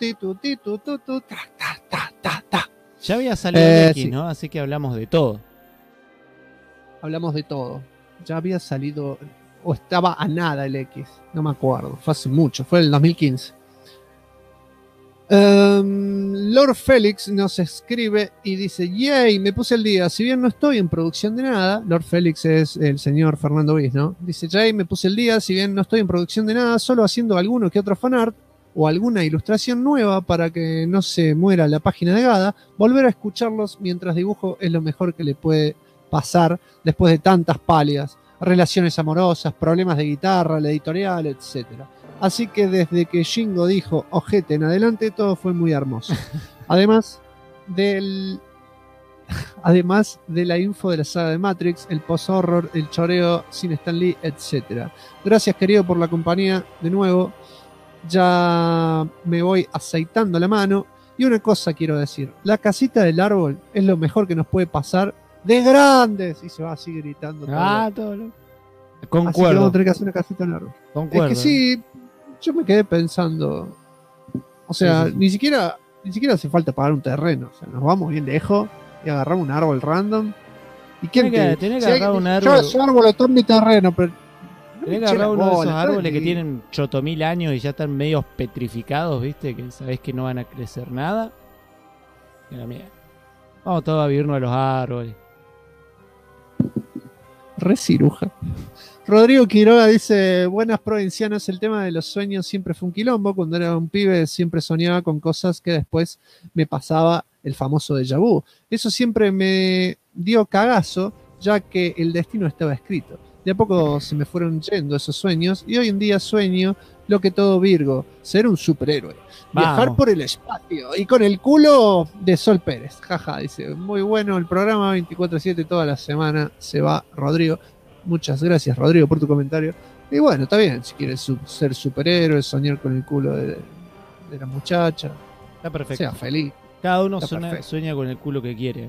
Ya había salido el X, sí. ¿no? Así que hablamos de todo. Hablamos de todo. Ya había salido, o estaba a nada el X, no me acuerdo, fue hace mucho, fue el 2015. Lord Félix nos escribe y dice: yay, me puse al día, si bien no estoy en producción de nada. Lord Félix es el señor Fernando Bis, ¿no? Dice: yay, me puse al día, si bien no estoy en producción de nada, solo haciendo alguno que otro fanart. o alguna ilustración nueva para que no se muera la página de Gada, volver a escucharlos mientras dibujo es lo mejor que le puede pasar después de tantas pálidas, relaciones amorosas, problemas de guitarra, la editorial, etc. Así que desde que Shingo dijo ojete en adelante, todo fue muy hermoso. Además de la info de la saga de Matrix, el post-horror, el choreo sin Stan Lee, etc. Gracias, querido, por la compañía de nuevo. Ya me voy aceitando la mano. Y una cosa quiero decir: la casita del árbol es lo mejor que nos puede pasar de grandes. Y se va así gritando todo. Todo lo... Así que Concuerdo. vamos a tener que hacer una casita del árbol. Concuerdo. Es que sí, yo me quedé pensando. O sea, Sí, sí, sí. Ni siquiera hace falta pagar un terreno. O sea, nos vamos bien lejos y agarramos un árbol random. ¿Y quién Tenés que agarrar un árbol. Yo ese árbol está en mi terreno, pero. no Tenés me que eché la agarrar uno de esos bola, árboles que y- tienen 8000 años y ya están medios petrificados, ¿viste? Que sabés que no van a crecer nada. Mira, mira. Vamos todos a vivirnos a los árboles. Re ciruja. Rodrigo Quiroga dice: buenas provincianas, el tema de los sueños siempre fue un quilombo. Cuando era un pibe siempre soñaba con cosas que después me pasaba el famoso déjà vu. Eso siempre me dio cagazo, ya que el destino estaba escrito. De a poco se me fueron yendo esos sueños y hoy en día sueño lo que todo Virgo, ser un superhéroe. Viajar Vamos. por el espacio y con el culo de Sol Pérez. Jaja, dice, muy bueno el programa 24/7 toda la semana. Se va Rodrigo. Muchas gracias, Rodrigo, por tu comentario. Y bueno, está bien, si quieres ser superhéroe, soñar con el culo de la muchacha, Está perfecto. sea feliz. Cada uno Está perfecto. sueña con el culo que quiere.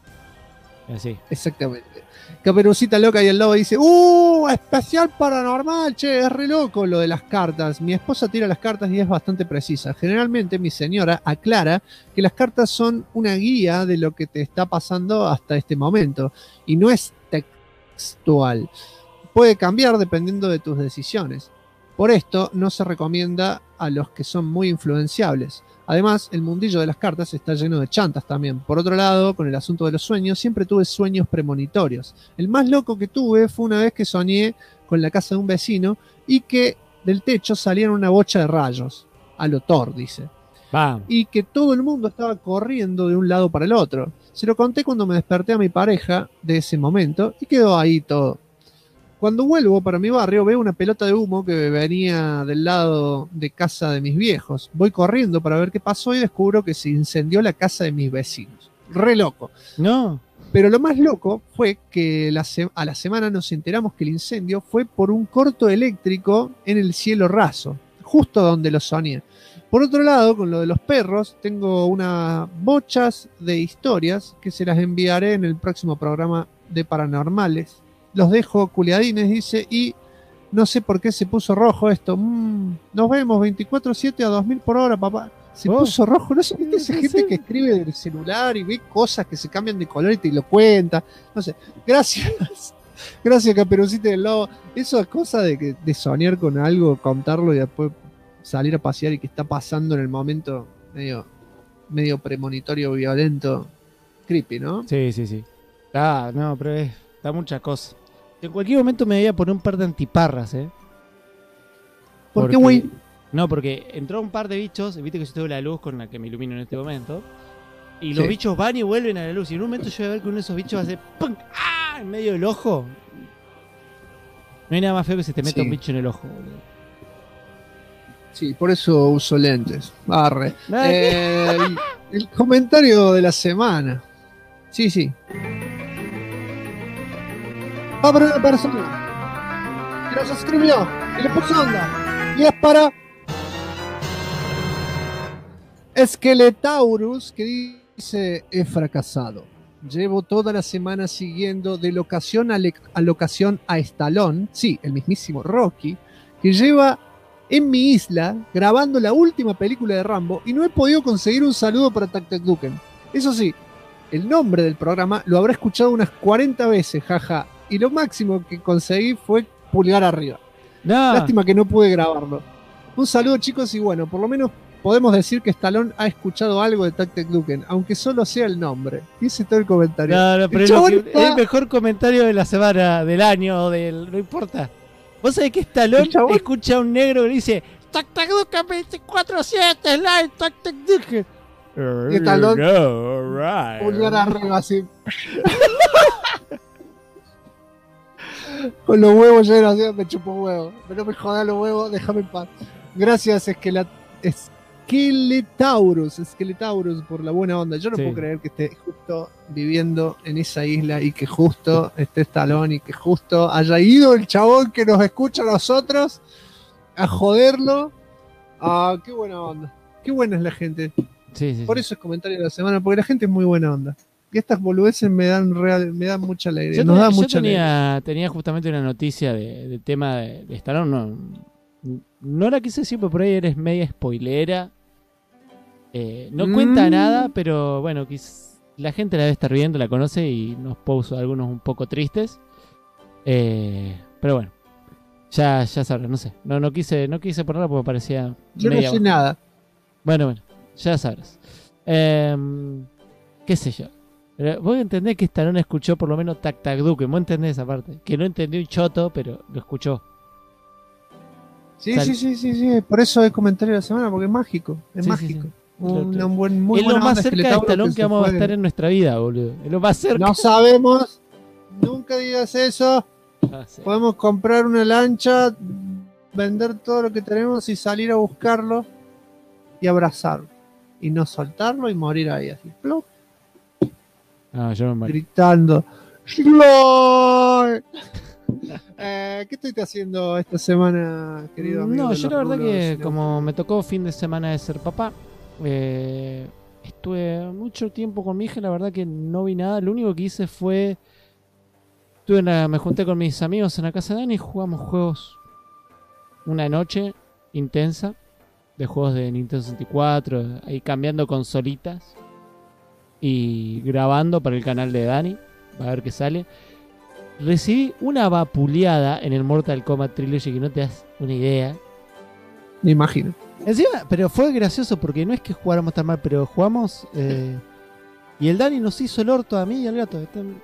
Así. Exactamente. Caperucita Loca y el Lobo dice: especial paranormal, che, es re loco lo de las cartas. Mi esposa tira las cartas y es bastante precisa. Generalmente mi señora aclara que las cartas son una guía de lo que te está pasando hasta este momento y no es textual. Puede cambiar dependiendo de tus decisiones. Por esto no se recomienda a los que son muy influenciables. Además, el mundillo de las cartas está lleno de chantas también. Por otro lado, con el asunto de los sueños, siempre tuve sueños premonitorios. El más loco que tuve fue una vez que soñé con la casa de un vecino y que del techo salían una bocha de rayos. A lo Thor, dice. Vamos. Y que todo el mundo estaba corriendo de un lado para el otro. Se lo conté cuando me desperté a mi pareja de ese momento y quedó ahí todo. Cuando vuelvo para mi barrio veo una pelota de humo que venía del lado de casa de mis viejos. Voy corriendo para ver qué pasó y descubro que se incendió la casa de mis vecinos. Re loco. No. Pero lo más loco fue que a la semana nos enteramos que el incendio fue por un corto eléctrico en el cielo raso, justo donde lo soñé. Por otro lado, con lo de los perros, tengo unas bochas de historias que se las enviaré en el próximo programa de Paranormales. Los dejo culiadines, dice, y no sé por qué se puso rojo esto. Nos vemos 24/7 a 2000 por hora, papá. Se puso rojo, no sé, ¿viste esa gente que escribe del celular y ve cosas que se cambian de color y te lo cuenta? No sé, gracias. Gracias, Caperucita del Lobo. Esas cosas de soñar con algo, contarlo y después salir a pasear y que está pasando en el momento medio premonitorio, violento, creepy, ¿no? Sí, sí, sí. No, pero está muchas cosas. En cualquier momento me voy a poner un par de antiparras, ¿eh? ¿Por qué, güey? No, porque entró un par de bichos, viste que yo tengo la luz con la que me ilumino en este momento, y los bichos van y vuelven a la luz, y en un momento yo voy a ver que uno de esos bichos va a hacer ¡pum! ¡Ah! En medio del ojo. No hay nada más feo que se te meta un bicho en el ojo, boludo. Sí, por eso uso lentes. Arre. El comentario de la semana. Sí. Va para una persona que nos escribió y le puso onda. Y es para Esqueletaurus, que dice: he fracasado. Llevo toda la semana siguiendo de locación a locación a Stallone, sí, el mismísimo Rocky, que lleva en mi isla grabando la última película de Rambo y no he podido conseguir un saludo para Taktekduken. Eso sí, el nombre del programa lo habrá escuchado unas 40 veces, jaja, y lo máximo que conseguí fue pulgar arriba. No. Lástima que no pude grabarlo. Un saludo, chicos, y bueno, por lo menos podemos decir que Stallone ha escuchado algo de Taktekduken, aunque solo sea el nombre. Y ese todo el comentario. No, pero el mejor comentario de la semana, del año, no importa. Vos sabés que Stallone escucha a un negro que le dice: Tac Tac Duke 24/7 Live Tac Tac Duke. ¿Qué tal, Don? No, right. Pulgar arriba así. Con los huevos llenos, así, me chupo huevo. Pero no me jodas los huevos, déjame en paz. Gracias, Skeletaurus, por la buena onda. Yo no puedo creer que esté justo viviendo en esa isla y que justo esté Stallone y que justo haya ido el chabón que nos escucha a nosotros a joderlo. Ah, qué buena onda. Qué buena es la gente. Sí. Por eso es comentario de la semana, porque la gente es muy buena onda. Y estas boludeces me dan mucha alegría. Tenía justamente una noticia de tema de Stallone. No la quise decir, porque por ahí eres media spoilera. No cuenta nada, pero bueno, la gente la debe estar viendo, la conoce y nos puso algunos un poco tristes. Pero bueno, ya sabrás, no sé. No quise ponerla porque parecía. Yo no sé nada. Bueno, ya sabrás. Qué sé yo. Pero vos entendés que Stallone escuchó por lo menos Tac Tac Duke. Vos entendés esa parte. Que no entendió un choto, pero lo escuchó. Sí. Por eso es comentario de la semana, porque es mágico. Es mágico. Muy es lo más cerca de Stallone que vamos a estar en nuestra vida, boludo. Es lo más cerca. No sabemos. Nunca digas eso. Podemos comprar una lancha, vender todo lo que tenemos y salir a buscarlo y abrazarlo. Y no soltarlo y morir ahí así. ¡Plop! No, yo me muero. Gritando. ¡Sloy! ¿Qué estoy haciendo esta semana, querido amigo? No, yo la verdad que como me tocó fin de semana de ser papá, estuve mucho tiempo con mi hija, la verdad que no vi nada. Lo único que hice fue me junté con mis amigos en la casa de Dani y jugamos juegos una noche intensa de juegos de Nintendo 64, ahí cambiando consolitas y grabando para el canal de Dani, a ver qué sale. Recibí una vapuleada en el Mortal Kombat Trilogy que no te das una idea. Me imagino. Encima, pero fue gracioso porque no es que jugáramos tan mal, pero jugamos y el Dani nos hizo el orto a mí y al gato.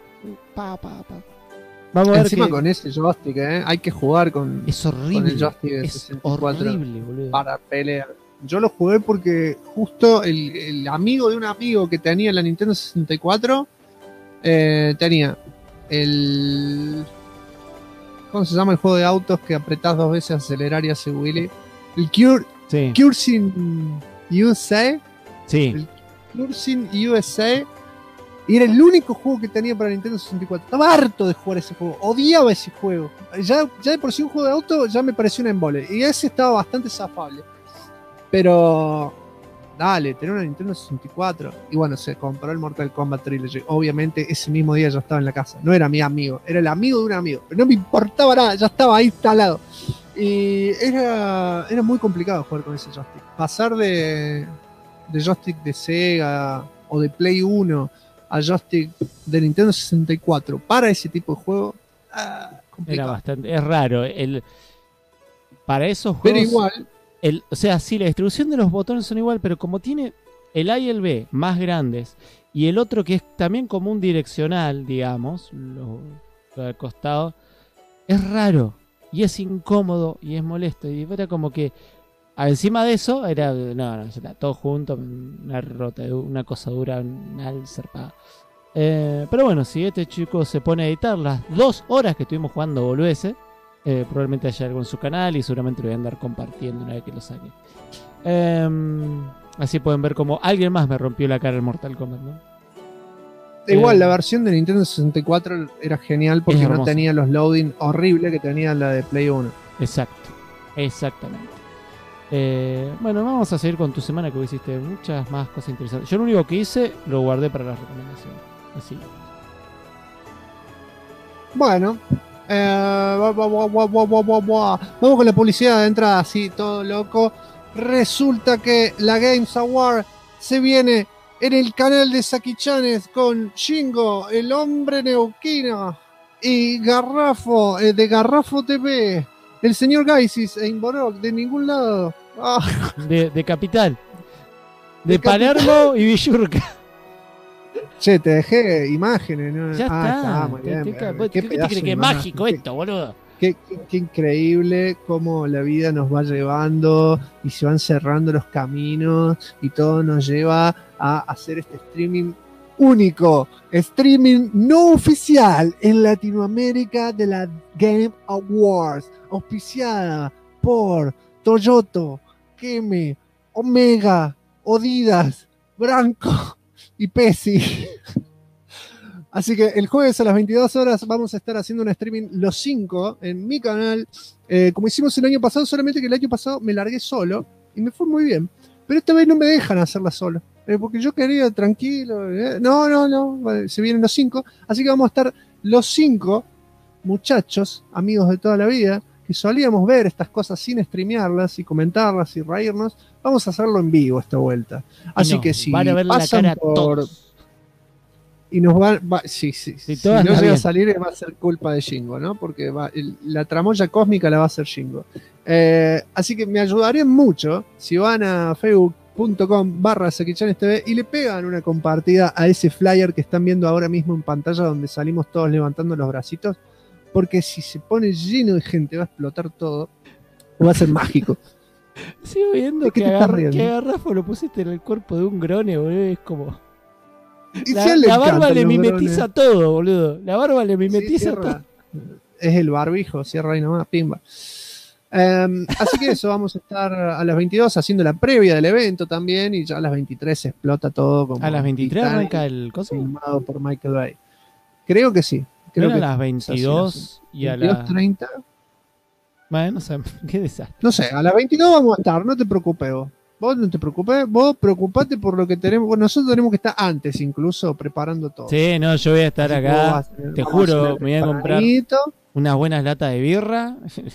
Vamos a ver encima con ese joystick, hay que jugar con, es horrible, con el joystick de es 64 horrible, boludo. Para pelear. Yo lo jugué porque justo el amigo de un amigo que tenía la Nintendo 64 tenía el... ¿Cómo se llama el juego de autos que apretás 2 veces a acelerar y hace Willy? El Cursing USA. Sí. El Cursing USA. Y era el único juego que tenía para Nintendo 64. Estaba harto de jugar ese juego. Odiaba ese juego. Ya de por sí un juego de auto ya me pareció un embole. Y ese estaba bastante zafable. Pero... Dale, tener una Nintendo 64. Y bueno, se compró el Mortal Kombat Trilogy. Obviamente ese mismo día yo estaba en la casa. No era mi amigo, era el amigo de un amigo. Pero no me importaba nada, ya estaba ahí instalado. Y era muy complicado jugar con ese joystick. Pasar de joystick de Sega o de Play 1 a joystick de Nintendo 64 para ese tipo de juego, complicado. Era bastante, es raro. Para esos juegos... Pero igual... O sea, sí, la distribución de los botones son igual, pero como tiene el A y el B más grandes y el otro que es también como un direccional, digamos, lo del costado, es raro y es incómodo y es molesto. Y era como que encima de eso era todo junto, una cosa dura, una zarpada. Pero bueno, si este chico se pone a editar las 2 horas que estuvimos jugando boludeces, probablemente haya algo en su canal y seguramente lo voy a andar compartiendo una vez que lo saque. Así pueden ver como alguien más me rompió la cara en Mortal Kombat, ¿no? Igual la versión de Nintendo 64 era genial porque no tenía los loading horribles que tenía la de Play 1. Exactamente. Bueno, vamos a seguir con tu semana, que vos hiciste muchas más cosas interesantes. Yo lo único que hice lo guardé para las recomendaciones. Así. Bueno, vamos con la publicidad de entrada, así todo loco. Resulta que la Games Award se viene en el canal de Saki Chanes con Shingo, el hombre neuquino, y Garrafo, de Garrafo TV, el señor Gaisis e Inborok, de ningún lado. De Capital, de Palermo y Villurca. Che, te dejé imágenes, ¿no? Ya está. Muy bien, ¿Qué te crees que es mágico esto, boludo? Qué increíble cómo la vida nos va llevando y se van cerrando los caminos y todo nos lleva a hacer este streaming único, streaming no oficial en Latinoamérica de la Game Awards, auspiciada por Toyota, Keme, Omega, Odidas, Branco y Pepsi. Así que el jueves a las 22 horas vamos a estar haciendo un streaming los 5 en mi canal, como hicimos el año pasado, solamente que el año pasado me largué solo y me fue muy bien. Pero esta vez no me dejan hacerla solo, porque yo quería tranquilo. No, se vienen los 5, así que vamos a estar los 5 muchachos, amigos de toda la vida, que solíamos ver estas cosas sin streamearlas y comentarlas y reírnos. Vamos a hacerlo en vivo esta vuelta. Así que si van a ver pasan la cara por... todos. Y nos va sí. Si no anda llega bien. a salir, va a ser culpa de Shingo, ¿no? Porque la tramoya cósmica la va a hacer Shingo. Así que me ayudarían mucho si van a facebook.com/SakiChanesTV y le pegan una compartida a ese flyer que están viendo ahora mismo en pantalla, donde salimos todos levantando los bracitos. Porque si se pone lleno de gente, va a explotar todo. O va a ser mágico. Sigo viendo ¿De qué que te estás riendo? garrafo lo pusiste en el cuerpo de un grone, boludo. Es como. Y si a él le La barba encantan le los mimetiza drones. todo, boludo. La barba le Sí, mimetiza todo. cierra. Es el barbijo, cierra ahí nomás, pimba. Así que eso, vamos a estar a las 22 haciendo la previa del evento también, y ya a las 23 se explota todo. Como ¿A las 23 Titanic, arranca el coso? filmado por Michael Bay. Creo que sí. Creo ¿No que era a las es así, 22 y a las 22:30. Bueno, no sé, qué desastre. No sé, a las 22 vamos a estar, no te preocupes vos. Vos no te preocupes, vos preocupate por lo que tenemos. Bueno, nosotros tenemos que estar antes incluso preparando todo. Sí, no, yo voy a estar Así que vos acá. vas- Te vamos juro, a hacer me voy a comprar tempranito. unas buenas latas de birra.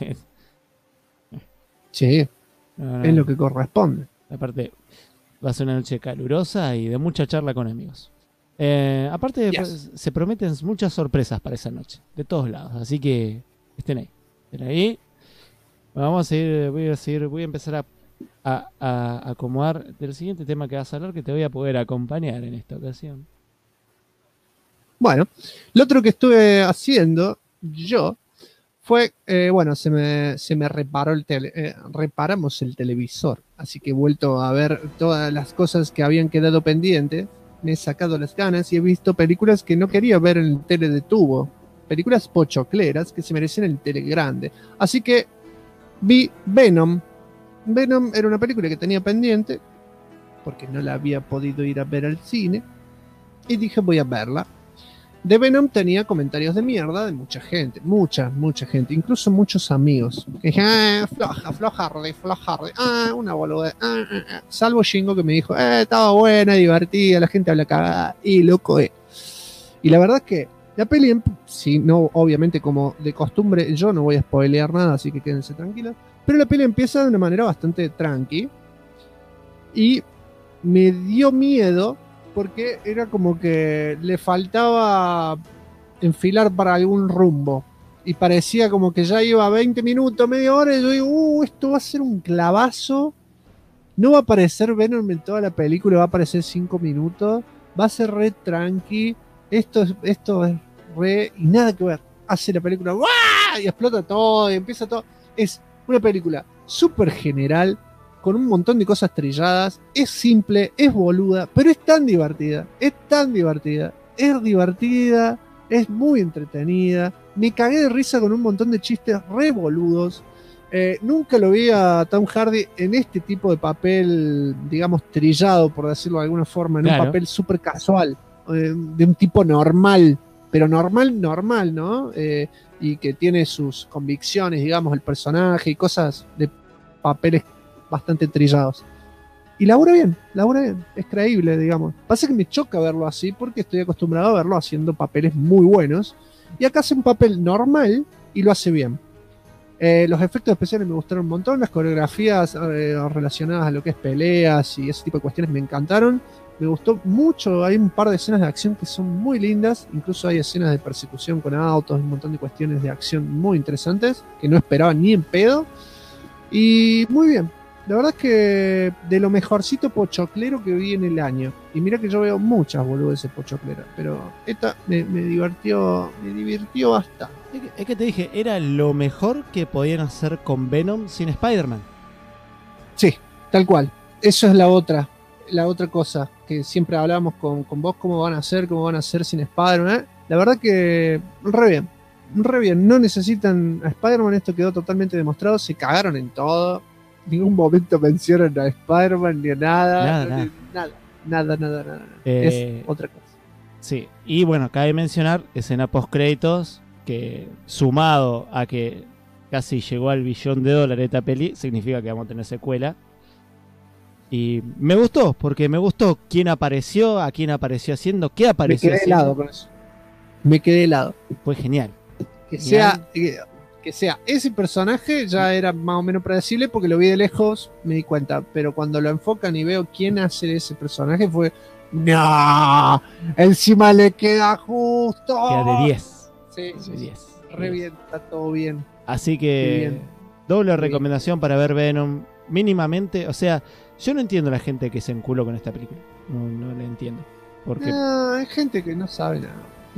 Sí, No, es lo que corresponde. Aparte, va a ser una noche calurosa y de mucha charla con amigos. Aparte, Yes. pues, se prometen muchas sorpresas para esa noche, de todos lados. Así que estén ahí. Estén ahí. Vamos a seguir, voy a empezar a acomodar del siguiente tema que vas a hablar, que te voy a poder acompañar en esta ocasión. Bueno, lo otro que estuve haciendo yo fue, bueno, se me reparó reparamos el televisor, así que he vuelto a ver todas las cosas que habían quedado pendientes, me he sacado las ganas y he visto películas que no quería ver en el tele de tubo, películas pochocleras que se merecían el tele grande, así que vi Venom. Venom era una película que tenía pendiente, porque no la había podido ir a ver al cine, y dije voy a verla. De Venom tenía comentarios de mierda de mucha gente, mucha gente, incluso muchos amigos. Que dijeron, floja, una boluda. Salvo Shingo que me dijo, estaba buena, divertida, la gente habla cagada, y loco, Y la verdad es que la peli, si no, obviamente como de costumbre, yo no voy a spoilear nada, así que quédense tranquilos. Pero la peli empieza de una manera bastante tranqui. Y me dio miedo porque era como que le faltaba enfilar para algún rumbo. Y parecía como que ya iba 20 minutos, media hora, y yo digo, esto va a ser un clavazo. No va a aparecer Venom en toda la película, va a aparecer 5 minutos. Va a ser re tranqui. Esto es re... Y nada que ver. Hace la película, ¡guau! Y explota todo, y empieza todo. Es una película súper general, con un montón de cosas trilladas, es simple, es boluda, pero es divertida, es muy entretenida, me cagué de risa con un montón de chistes re boludos. Nunca lo vi a Tom Hardy en este tipo de papel, digamos, trillado, por decirlo de alguna forma, en Claro. un papel súper casual, de un tipo normal, pero normal, ¿no? Y que tiene sus convicciones, digamos, el personaje y cosas de papeles bastante trillados. Y labura bien, es creíble, digamos. Pasa que me choca verlo así porque estoy acostumbrado a verlo haciendo papeles muy buenos. Y acá hace un papel normal y lo hace bien. Los efectos especiales me gustaron un montón, las coreografías relacionadas a lo que es peleas y ese tipo de cuestiones me encantaron. Me gustó mucho, hay un par de escenas de acción que son muy lindas, incluso hay escenas de persecución con autos, un montón de cuestiones de acción muy interesantes que no esperaba ni en pedo. Y muy bien, La verdad es que de lo mejorcito pochoclero que vi en el año. Y mira que yo veo muchas boludeces pochocleras, pero esta me divirtió bastante. Es que te dije, era lo mejor que podían hacer con Venom sin Spider-Man. Sí, tal cual. Eso es la otra cosa que siempre hablábamos con vos, cómo van a hacer sin Spider-Man. La verdad que re bien. No necesitan a Spider-Man, esto quedó totalmente demostrado. Se cagaron en todo. Ningún momento mencionan a Spider-Man ni a nada. Nada. Es otra cosa. Sí, y bueno, cabe mencionar escena post créditos que, sumado a que casi llegó al $1 billón esta peli, significa que vamos a tener secuela. Y me gustó, porque me gustó quién apareció, a quién apareció haciendo, qué apareció haciendo. Me quedé helado. Fue genial. Que sea ese personaje ya era más o menos predecible porque lo vi de lejos, me di cuenta. Pero cuando lo enfocan y veo quién hace ese personaje fue... ¡No! Encima le queda justo. Queda de 10. Sí. De 10. Re bien, está todo bien. Así que doble recomendación para ver Venom mínimamente. O sea, yo no entiendo a la gente que se enculó con esta película. No la entiendo. Porque... No, hay gente que no sabe nada.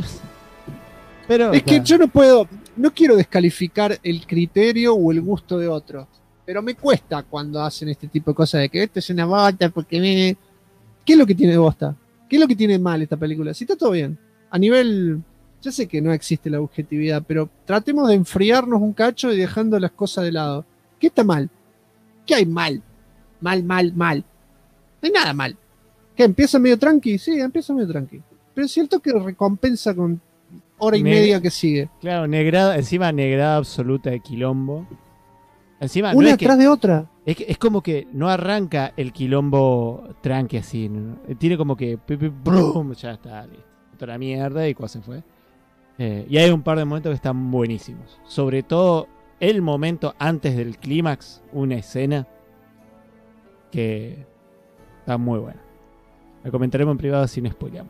Pero, es que yo no quiero descalificar el criterio o el gusto de otros, pero me cuesta cuando hacen este tipo de cosas de que esto es una bosta porque ¿qué es lo que tiene de bosta? ¿Qué es lo que tiene mal esta película? Si está todo bien, a nivel, yo sé que no existe la objetividad, pero tratemos de enfriarnos un cacho y dejando las cosas de lado. ¿Qué está mal? ¿Qué hay mal? Mal. No hay nada mal. ¿Qué, empieza medio tranqui? Sí, empieza medio tranqui. Pero es cierto que recompensa con hora y media que sigue. Claro, encima negrada absoluta de quilombo. Encima, una atrás de otra. Es como que no arranca el quilombo tranqui así. ¿No? Tiene como que ¡brum! Ya está, listo. Toda la mierda y cuál se fue. Y hay un par de momentos que están buenísimos. Sobre todo el momento antes del clímax, una escena que está muy buena. La comentaremos en privado sin spoiler.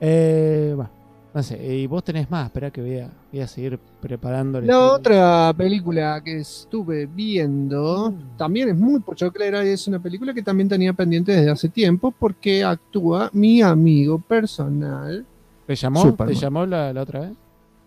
No sé, y vos tenés más, espera que voy a seguir preparándole. La otra película que estuve viendo también es muy pochoclera y es una película que también tenía pendiente desde hace tiempo porque actúa mi amigo personal. ¿Te llamó? Superman. ¿Te llamó la otra vez?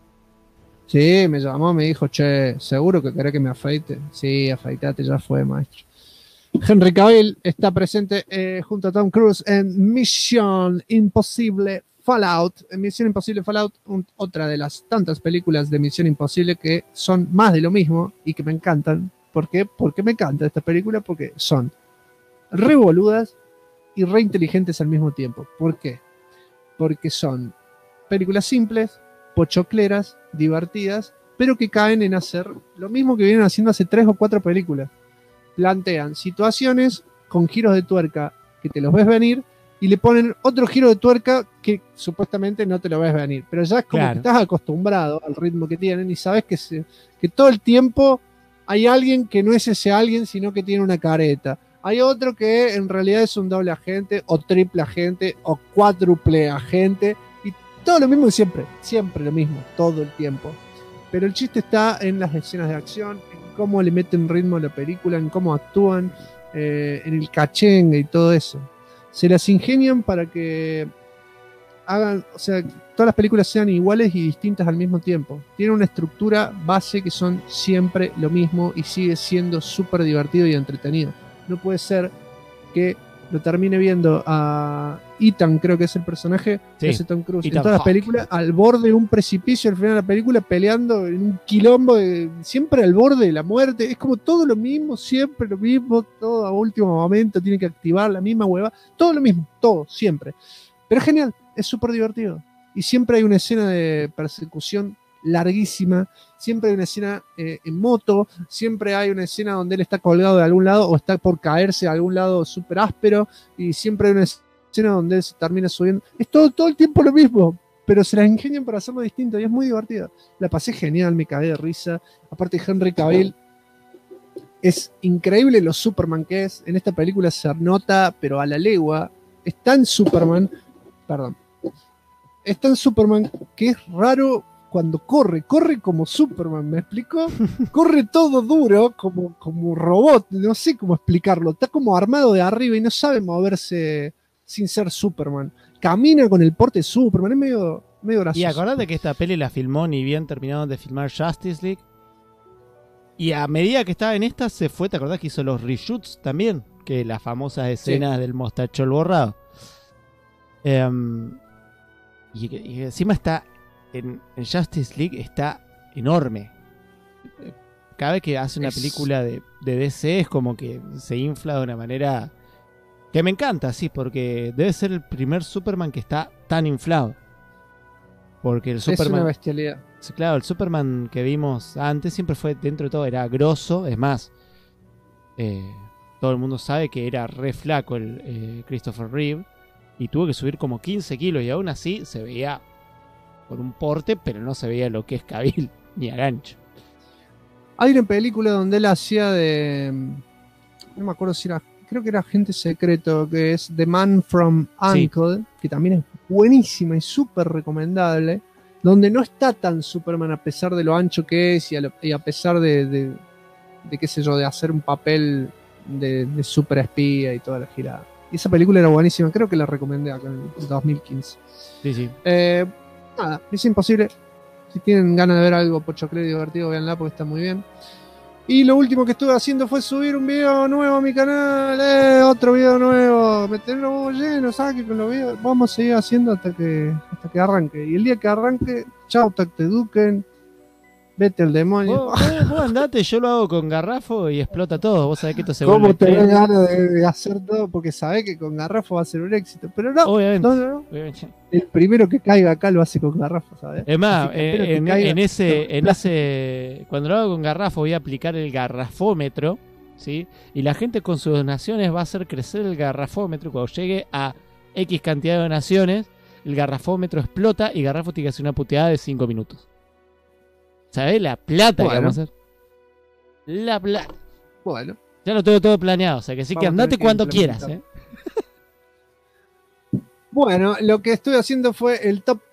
Sí, me llamó, me dijo, che, ¿seguro que querés que me afeite? Sí, afeitate, ya fue, maestro. Henry Cavill está presente junto a Tom Cruise en Mission Impossible Fallout. Misión Imposible Fallout, otra de las tantas películas de Misión Imposible que son más de lo mismo y que me encantan. ¿Por qué? Porque me encanta esta película, porque son re boludas y re inteligentes al mismo tiempo. ¿Por qué? Porque son películas simples, pochocleras, divertidas, pero que caen en hacer lo mismo que vienen haciendo hace 3 o 4 películas. Plantean situaciones con giros de tuerca que te los ves venir y le ponen otro giro de tuerca que supuestamente no te lo ves venir, pero ya es como que estás acostumbrado al ritmo que tienen y sabes que todo el tiempo hay alguien que no es ese alguien, sino que tiene una careta. Hay otro que en realidad es un doble agente o triple agente o cuádruple agente y todo lo mismo siempre lo mismo, todo el tiempo. Pero el chiste está en las escenas de acción, en cómo le meten ritmo a la película, en cómo actúan, en el cachengue y todo eso. Se las ingenian para que hagan, o sea, todas las películas sean iguales y distintas al mismo tiempo. Tienen una estructura base que son siempre lo mismo y sigue siendo súper divertido y entretenido. No puede ser que lo termine viendo a Ethan, creo que es el personaje, que es Tom Cruise, en todas las películas, al borde de un precipicio al final de la película, peleando en un quilombo, siempre al borde de la muerte. Es como todo lo mismo, siempre lo mismo, todo a último momento tiene que activar la misma hueva, todo lo mismo, todo, siempre. Pero es genial, es súper divertido. Y siempre hay una escena de persecución larguísima, siempre hay una escena en moto, siempre hay una escena donde él está colgado de algún lado o está por caerse a algún lado súper áspero, y siempre hay una escena donde él se termina subiendo. Es todo el tiempo lo mismo, pero se las ingenian para hacerlo distinto y es muy divertido. La pasé genial, me cagué de risa. Aparte, Henry Cavill es increíble lo Superman que es. En esta película se nota, pero a la legua. Es tan Superman que es raro cuando corre como Superman, ¿me explico? Corre todo duro, como robot, no sé cómo explicarlo. Está como armado de arriba y no sabe moverse sin ser Superman. Camina con el porte de Superman, es medio gracioso. Y acordate que esta peli la filmó ni bien terminaron de filmar Justice League. Y a medida que estaba en esta se fue, ¿te acordás que hizo los reshoots también? Que las famosas escenas del mostachol borrado. Y encima está en Justice League está enorme. Cada vez que hace una película de DC es como que se infla de una manera que me encanta, sí, porque debe ser el primer Superman que está tan inflado. Porque el Superman... Es una bestialidad. Claro, el Superman que vimos antes siempre fue, dentro de todo, era grosso. Es más, todo el mundo sabe que era re flaco el Christopher Reeve. Y tuvo que subir como 15 kilos y aún así se veía con un porte, pero no se veía lo que es Cavill ni a gancho. Hay una película donde él hacía de... No me acuerdo si era... Creo que era Agente Secreto, que es The Man from U.N.C.L.E., que también es buenísima y súper recomendable, donde no está tan Superman a pesar de lo ancho que es y a pesar de qué sé yo, de hacer un papel de super espía y toda la girada. Y esa película era buenísima, creo que la recomendé acá en el 2015. Sí. Nada, es imposible. Si tienen ganas de ver algo pochoclero y divertido, véanla porque está muy bien. Y lo último que estuve haciendo fue subir un video nuevo a mi canal. Otro video nuevo. Meter los huevos llenos, ¿sabes? Que con los videos vamos a seguir haciendo hasta que arranque. Y el día que arranque, chau, te eduquen. Vete al demonio. Vos andate, yo lo hago con garrafo y explota todo. Vos sabés que esto se ¿Cómo vuelve... tenés ganas de hacer todo? Porque sabés que con garrafo va a ser un éxito. Pero no, obviamente, no. obviamente. El primero que caiga acá lo hace con garrafo, ¿sabes? Es más, en ese cuando lo hago con garrafo voy a aplicar el garrafómetro, ¿sí? Y la gente con sus donaciones va a hacer crecer el garrafómetro. Cuando llegue a X cantidad de donaciones, el garrafómetro explota y Garrafo tiene que hacer una puteada de 5 minutos. ¿Sabés la plata que vamos a hacer? La plata. Bueno. Ya lo tengo todo planeado, o sea que sí que andate cuando quieras, ¿eh? Bueno, lo que estuve haciendo fue el top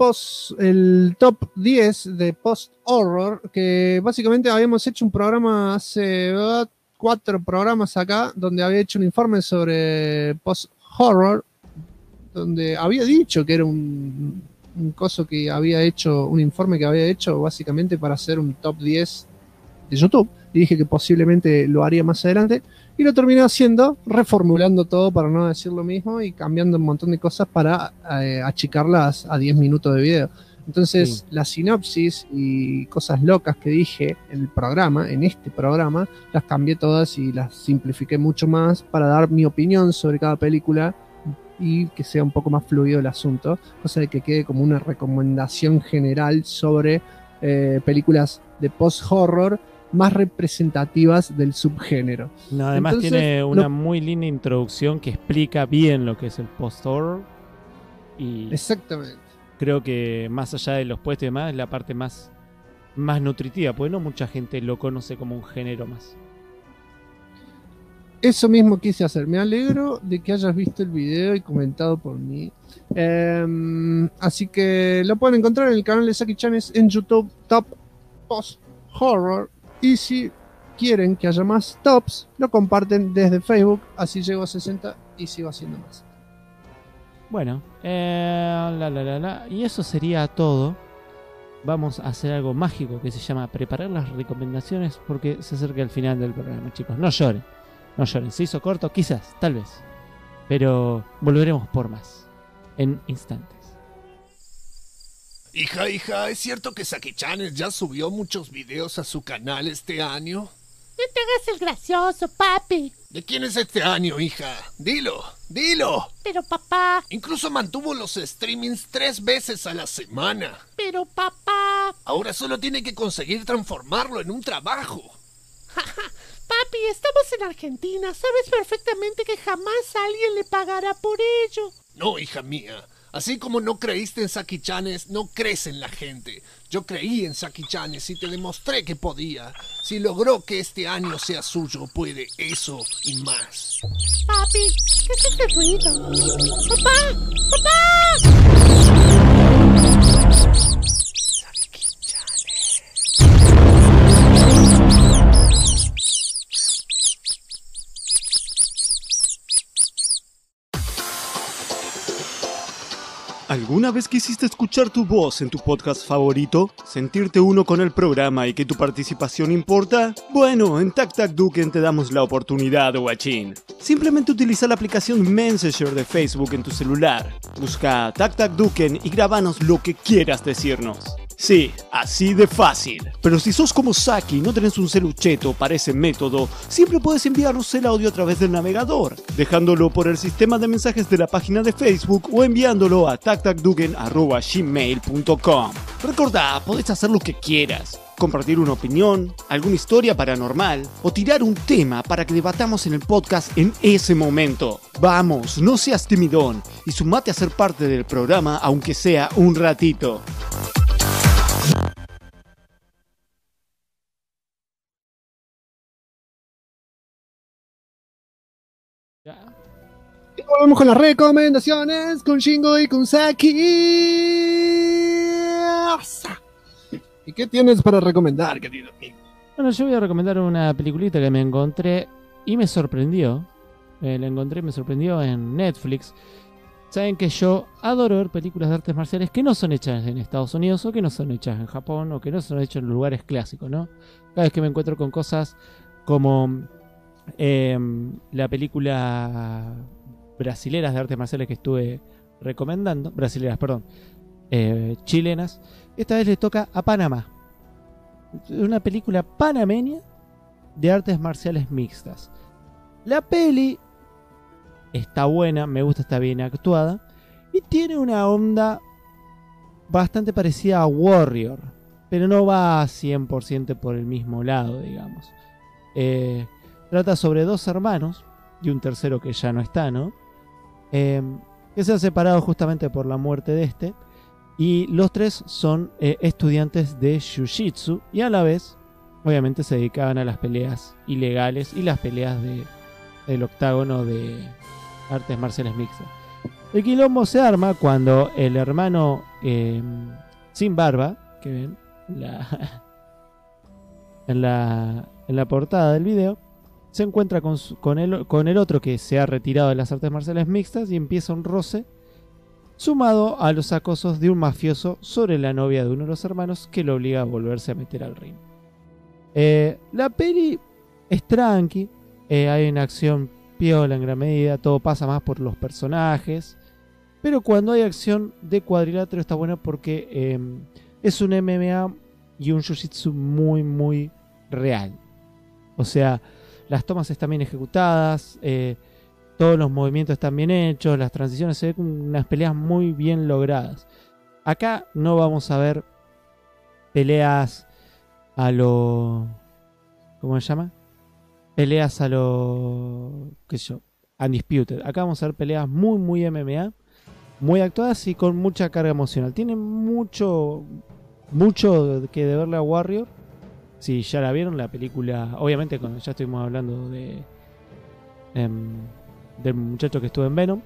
10 de post-horror, que básicamente habíamos hecho un programa hace 4 programas acá, donde había hecho un informe sobre post-horror, donde había dicho que era un coso que había hecho, un informe que había hecho básicamente para hacer un top 10 de YouTube, y dije que posiblemente lo haría más adelante, y lo terminé haciendo, reformulando todo para no decir lo mismo y cambiando un montón de cosas para achicarlas a 10 minutos de video. Entonces, la sinopsis y cosas locas que dije en el programa, en este programa, las cambié todas y las simplifiqué mucho más para dar mi opinión sobre cada película y que sea un poco más fluido el asunto, cosa de que quede como una recomendación general sobre películas de post-horror más representativas del subgénero. No, además entonces, tiene una muy linda introducción que explica bien lo que es el post-horror. Y exactamente. Creo que más allá de los puestos y demás, es la parte más nutritiva, porque no mucha gente lo conoce como un género más. Eso mismo quise hacer. Me alegro de que hayas visto el video y comentado por mí. Así que lo pueden encontrar en el canal de Saki Chanes en YouTube, Top Post Horror. Y si quieren que haya más tops, lo comparten desde Facebook. Así llego a 60 y sigo haciendo más. Bueno, y eso sería todo. Vamos a hacer algo mágico que se llama preparar las recomendaciones, porque se acerca el final del programa, chicos. No lloren. No lloren, se hizo corto, quizás, tal vez. Pero volveremos por más. En instantes. Hija, ¿es cierto que Saki Chanes ya subió muchos videos a su canal este año? No te hagas el gracioso, papi. ¿De quién es este año, hija? Dilo. Pero papá... Incluso mantuvo los streamings 3 veces a la semana. Pero papá... Ahora solo tiene que conseguir transformarlo en un trabajo. Papi, estamos en Argentina. Sabes perfectamente que jamás alguien le pagará por ello. No, hija mía. Así como no creíste en Saki Chanes, no crees en la gente. Yo creí en Saki Chanes y te demostré que podía. Si logró que este año sea suyo, puede eso y más. Papi, ¿qué es este ruido? ¡Papá! Saki Chanes. ¿Alguna vez quisiste escuchar tu voz en tu podcast favorito? ¿Sentirte uno con el programa y que tu participación importa? Bueno, en Tac Tac Duken te damos la oportunidad, guachín. Simplemente utiliza la aplicación Messenger de Facebook en tu celular. Busca Tac Tac Duken y grabanos lo que quieras decirnos. Sí, así de fácil. Pero si sos como Saki y no tenés un celucheto para ese método, siempre puedes enviarnos el audio a través del navegador, dejándolo por el sistema de mensajes de la página de Facebook o enviándolo a tactacduken@gmail.com. Recordá, podés hacer lo que quieras. Compartir una opinión, alguna historia paranormal o tirar un tema para que debatamos en el podcast en ese momento. Vamos, no seas timidón y sumate a ser parte del programa aunque sea un ratito. Y volvemos con las recomendaciones con Shingo y con Saki. ¿Y qué tienes para recomendar, querido amigo? Bueno, yo voy a recomendar una peliculita que me encontré y me sorprendió. Me sorprendió en Netflix. Saben que yo adoro ver películas de artes marciales que no son hechas en Estados Unidos o que no son hechas en Japón o que no son hechas en lugares clásicos, ¿no? Cada vez que me encuentro con cosas como la película brasileras de artes marciales que estuve recomendando, chilenas, esta vez le toca a Panamá, una película panameña de artes marciales mixtas. La peli está buena, me gusta, está bien actuada y tiene una onda bastante parecida a Warrior, pero no va 100% por el mismo lado, digamos. Trata sobre dos hermanos y un tercero que ya no está, ¿no? Que se han separado justamente por la muerte de este. Y los tres son estudiantes de Jiu-Jitsu y a la vez, obviamente, se dedicaban a las peleas ilegales y las peleas del octágono de artes marciales mixtas. El quilombo se arma cuando el hermano sin barba, que ven en la portada del video, se encuentra con el otro que se ha retirado de las artes marciales mixtas y empieza un roce sumado a los acosos de un mafioso sobre la novia de uno de los hermanos que lo obliga a volverse a meter al ring. La peli es tranqui, hay una acción piola en gran medida, todo pasa más por los personajes, pero cuando hay acción de cuadrilátero está buena porque es un MMA y un jiu-jitsu muy muy real. O sea, las tomas están bien ejecutadas, todos los movimientos están bien hechos, las transiciones, se ven como unas peleas muy bien logradas. Acá no vamos a ver peleas a lo... ¿cómo se llama? Peleas a lo... qué sé yo, Undisputed. Acá vamos a ver peleas muy muy MMA, muy actuadas y con mucha carga emocional. Tiene mucho que deberle a Warrior. Si ya la vieron, la película, obviamente cuando ya estuvimos hablando del muchacho que estuvo en Venom,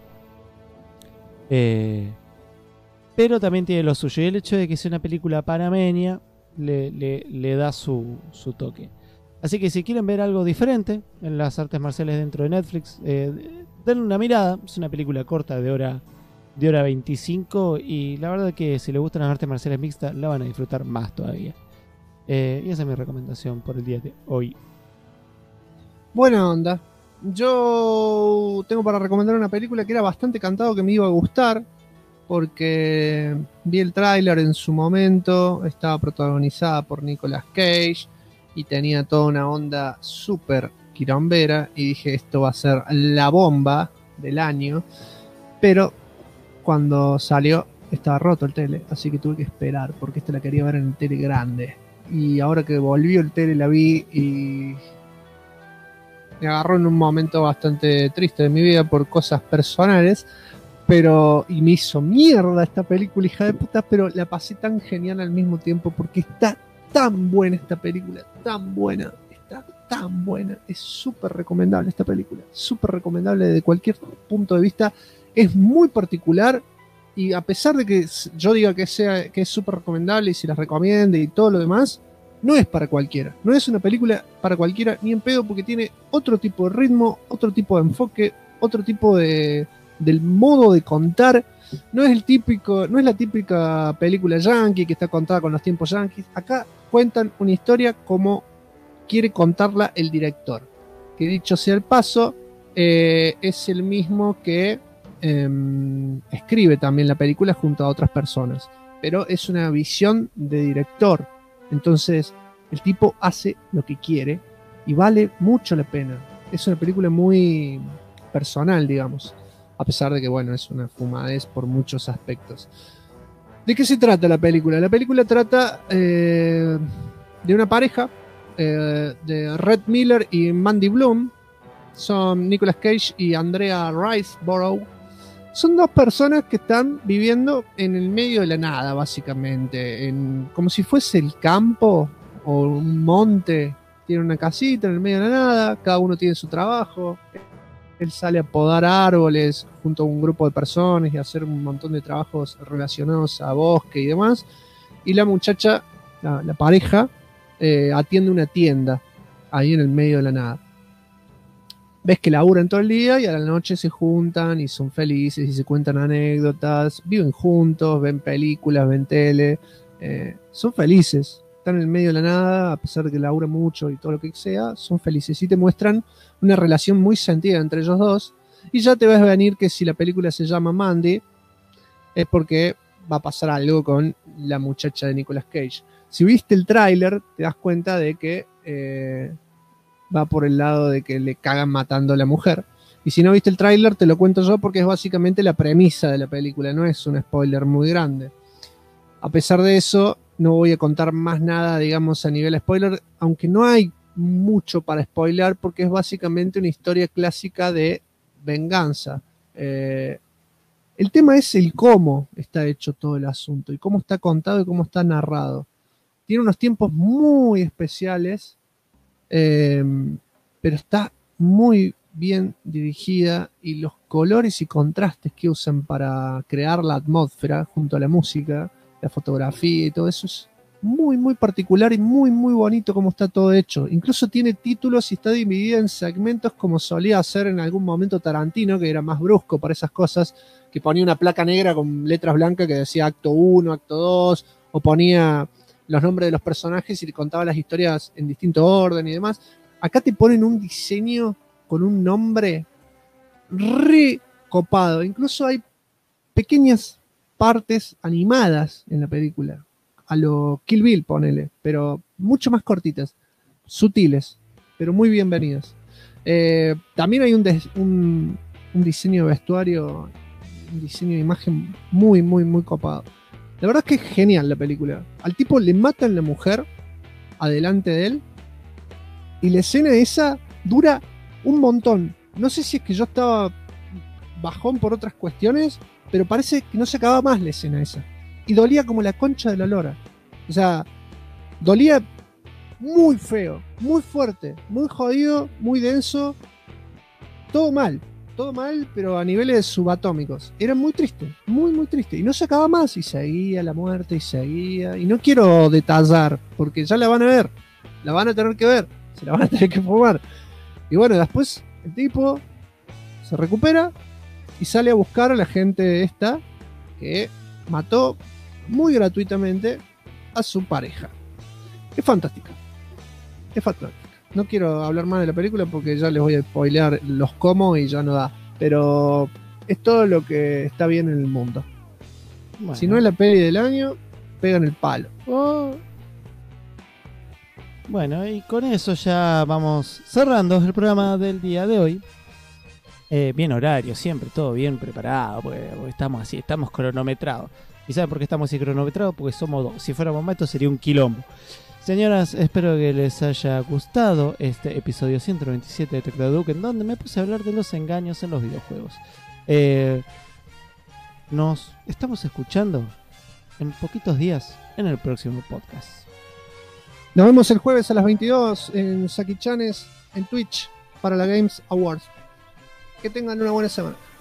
pero también tiene lo suyo, y el hecho de que sea una película panameña le da su toque. Así que si quieren ver algo diferente en las artes marciales dentro de Netflix, denle una mirada. Es una película corta de hora 25 y la verdad que si les gustan las artes marciales mixtas la van a disfrutar más todavía. Y esa es mi recomendación por el día de hoy. Buena onda. Yo tengo para recomendar una película que era bastante cantado que me iba a gustar, porque vi el tráiler en su momento, estaba protagonizada por Nicolas Cage y tenía toda una onda súper quirombera y dije, esto va a ser la bomba del año, pero cuando salió estaba roto el tele, así que tuve que esperar porque esta la quería ver en el tele grande. Y ahora que volvió el tele la vi y me agarró en un momento bastante triste de mi vida por cosas personales, y me hizo mierda esta película, hija de puta, pero la pasé tan genial al mismo tiempo porque está tan buena esta película, está tan buena, es súper recomendable esta película, súper recomendable desde cualquier punto de vista, es muy particular. Y a pesar de que yo diga que es súper recomendable y se las recomiende y todo lo demás, no es para cualquiera. No es una película para cualquiera ni en pedo porque tiene otro tipo de ritmo, otro tipo de enfoque, otro tipo de del modo de contar. No es la típica película yankee que está contada con los tiempos yankees. Acá cuentan una historia como quiere contarla el director. Que dicho sea el paso, es el mismo que escribe también la película junto a otras personas. Pero es una visión de director. Entonces, el tipo hace lo que quiere y vale mucho la pena. Es una película muy personal, digamos. A pesar de que, bueno, es una fumadez por muchos aspectos. ¿De qué se trata la película? La película trata de una pareja, de Red Miller y Mandy Bloom. Son Nicolas Cage y Andrea Riseborough. Son dos personas que están viviendo en el medio de la nada, básicamente. Como si fuese el campo o un monte. Tienen una casita en el medio de la nada. Cada uno tiene su trabajo. Él sale a podar árboles junto a un grupo de personas y a hacer un montón de trabajos relacionados a bosque y demás. Y la muchacha, la pareja, atiende una tienda ahí en el medio de la nada. Ves que laburan todo el día y a la noche se juntan y son felices y se cuentan anécdotas, viven juntos, ven películas, ven tele, son felices. Están en el medio de la nada, a pesar de que laburan mucho y todo lo que sea, son felices. Y te muestran una relación muy sentida entre ellos dos. Y ya te ves venir que si la película se llama Mandy, es porque va a pasar algo con la muchacha de Nicolas Cage. Si viste el tráiler, te das cuenta de que va por el lado de que le cagan matando a la mujer. Y si no viste el tráiler, te lo cuento yo porque es básicamente la premisa de la película. No es un spoiler muy grande. A pesar de eso, no voy a contar más nada, digamos, a nivel spoiler, aunque no hay mucho para spoiler porque es básicamente una historia clásica de venganza. El tema es el cómo está hecho todo el asunto y cómo está contado y cómo está narrado. Tiene unos tiempos muy especiales, pero está muy bien dirigida y los colores y contrastes que usan para crear la atmósfera junto a la música, la fotografía y todo eso es muy muy particular y muy muy bonito como está todo hecho. Incluso tiene títulos y está dividida en segmentos como solía hacer en algún momento Tarantino, que era más brusco para esas cosas, que ponía una placa negra con letras blancas que decía acto 1, acto 2, o ponía los nombres de los personajes y te contaba las historias en distinto orden y demás. Acá te ponen un diseño con un nombre re copado. Incluso hay pequeñas partes animadas en la película, a lo Kill Bill, ponele, pero mucho más cortitas, sutiles, pero muy bienvenidas. También hay un diseño de vestuario, un diseño de imagen muy, muy, muy copado. La verdad es que es genial la película. Al tipo le matan la mujer adelante de él y la escena esa dura un montón. No sé si es que yo estaba bajón por otras cuestiones, pero parece que no se acababa más la escena esa. Y dolía como la concha de la lora. O sea, dolía muy feo, muy fuerte, muy jodido, muy denso. Todo mal, pero a niveles subatómicos. Era muy triste, muy muy triste. Y no se acababa más, y seguía la muerte, y seguía. Y no quiero detallar, porque ya la van a ver. La van a tener que ver, se la van a tener que fumar. Y bueno, después el tipo se recupera y sale a buscar a la gente esta que mató muy gratuitamente a su pareja. Es fantástica. Es fantástica. No quiero hablar más de la película porque ya les voy a spoilear los cómo y ya no da. Pero es todo lo que está bien en el mundo. Bueno. Si no es la peli del año, pegan el palo. Oh. Bueno, y con eso ya vamos cerrando el programa del día de hoy. Bien horario, siempre, todo bien preparado, porque estamos así, estamos cronometrados. ¿Y saben por qué estamos así cronometrados? Porque somos dos. Si fuéramos más, esto sería un quilombo. Señoras, espero que les haya gustado este episodio 197 de Tecladuke, en donde me puse a hablar de los engaños en los videojuegos. Nos estamos escuchando en poquitos días en el próximo podcast. Nos vemos el jueves a las 22 en Saki Chanes en Twitch para la Games Awards. Que tengan una buena semana.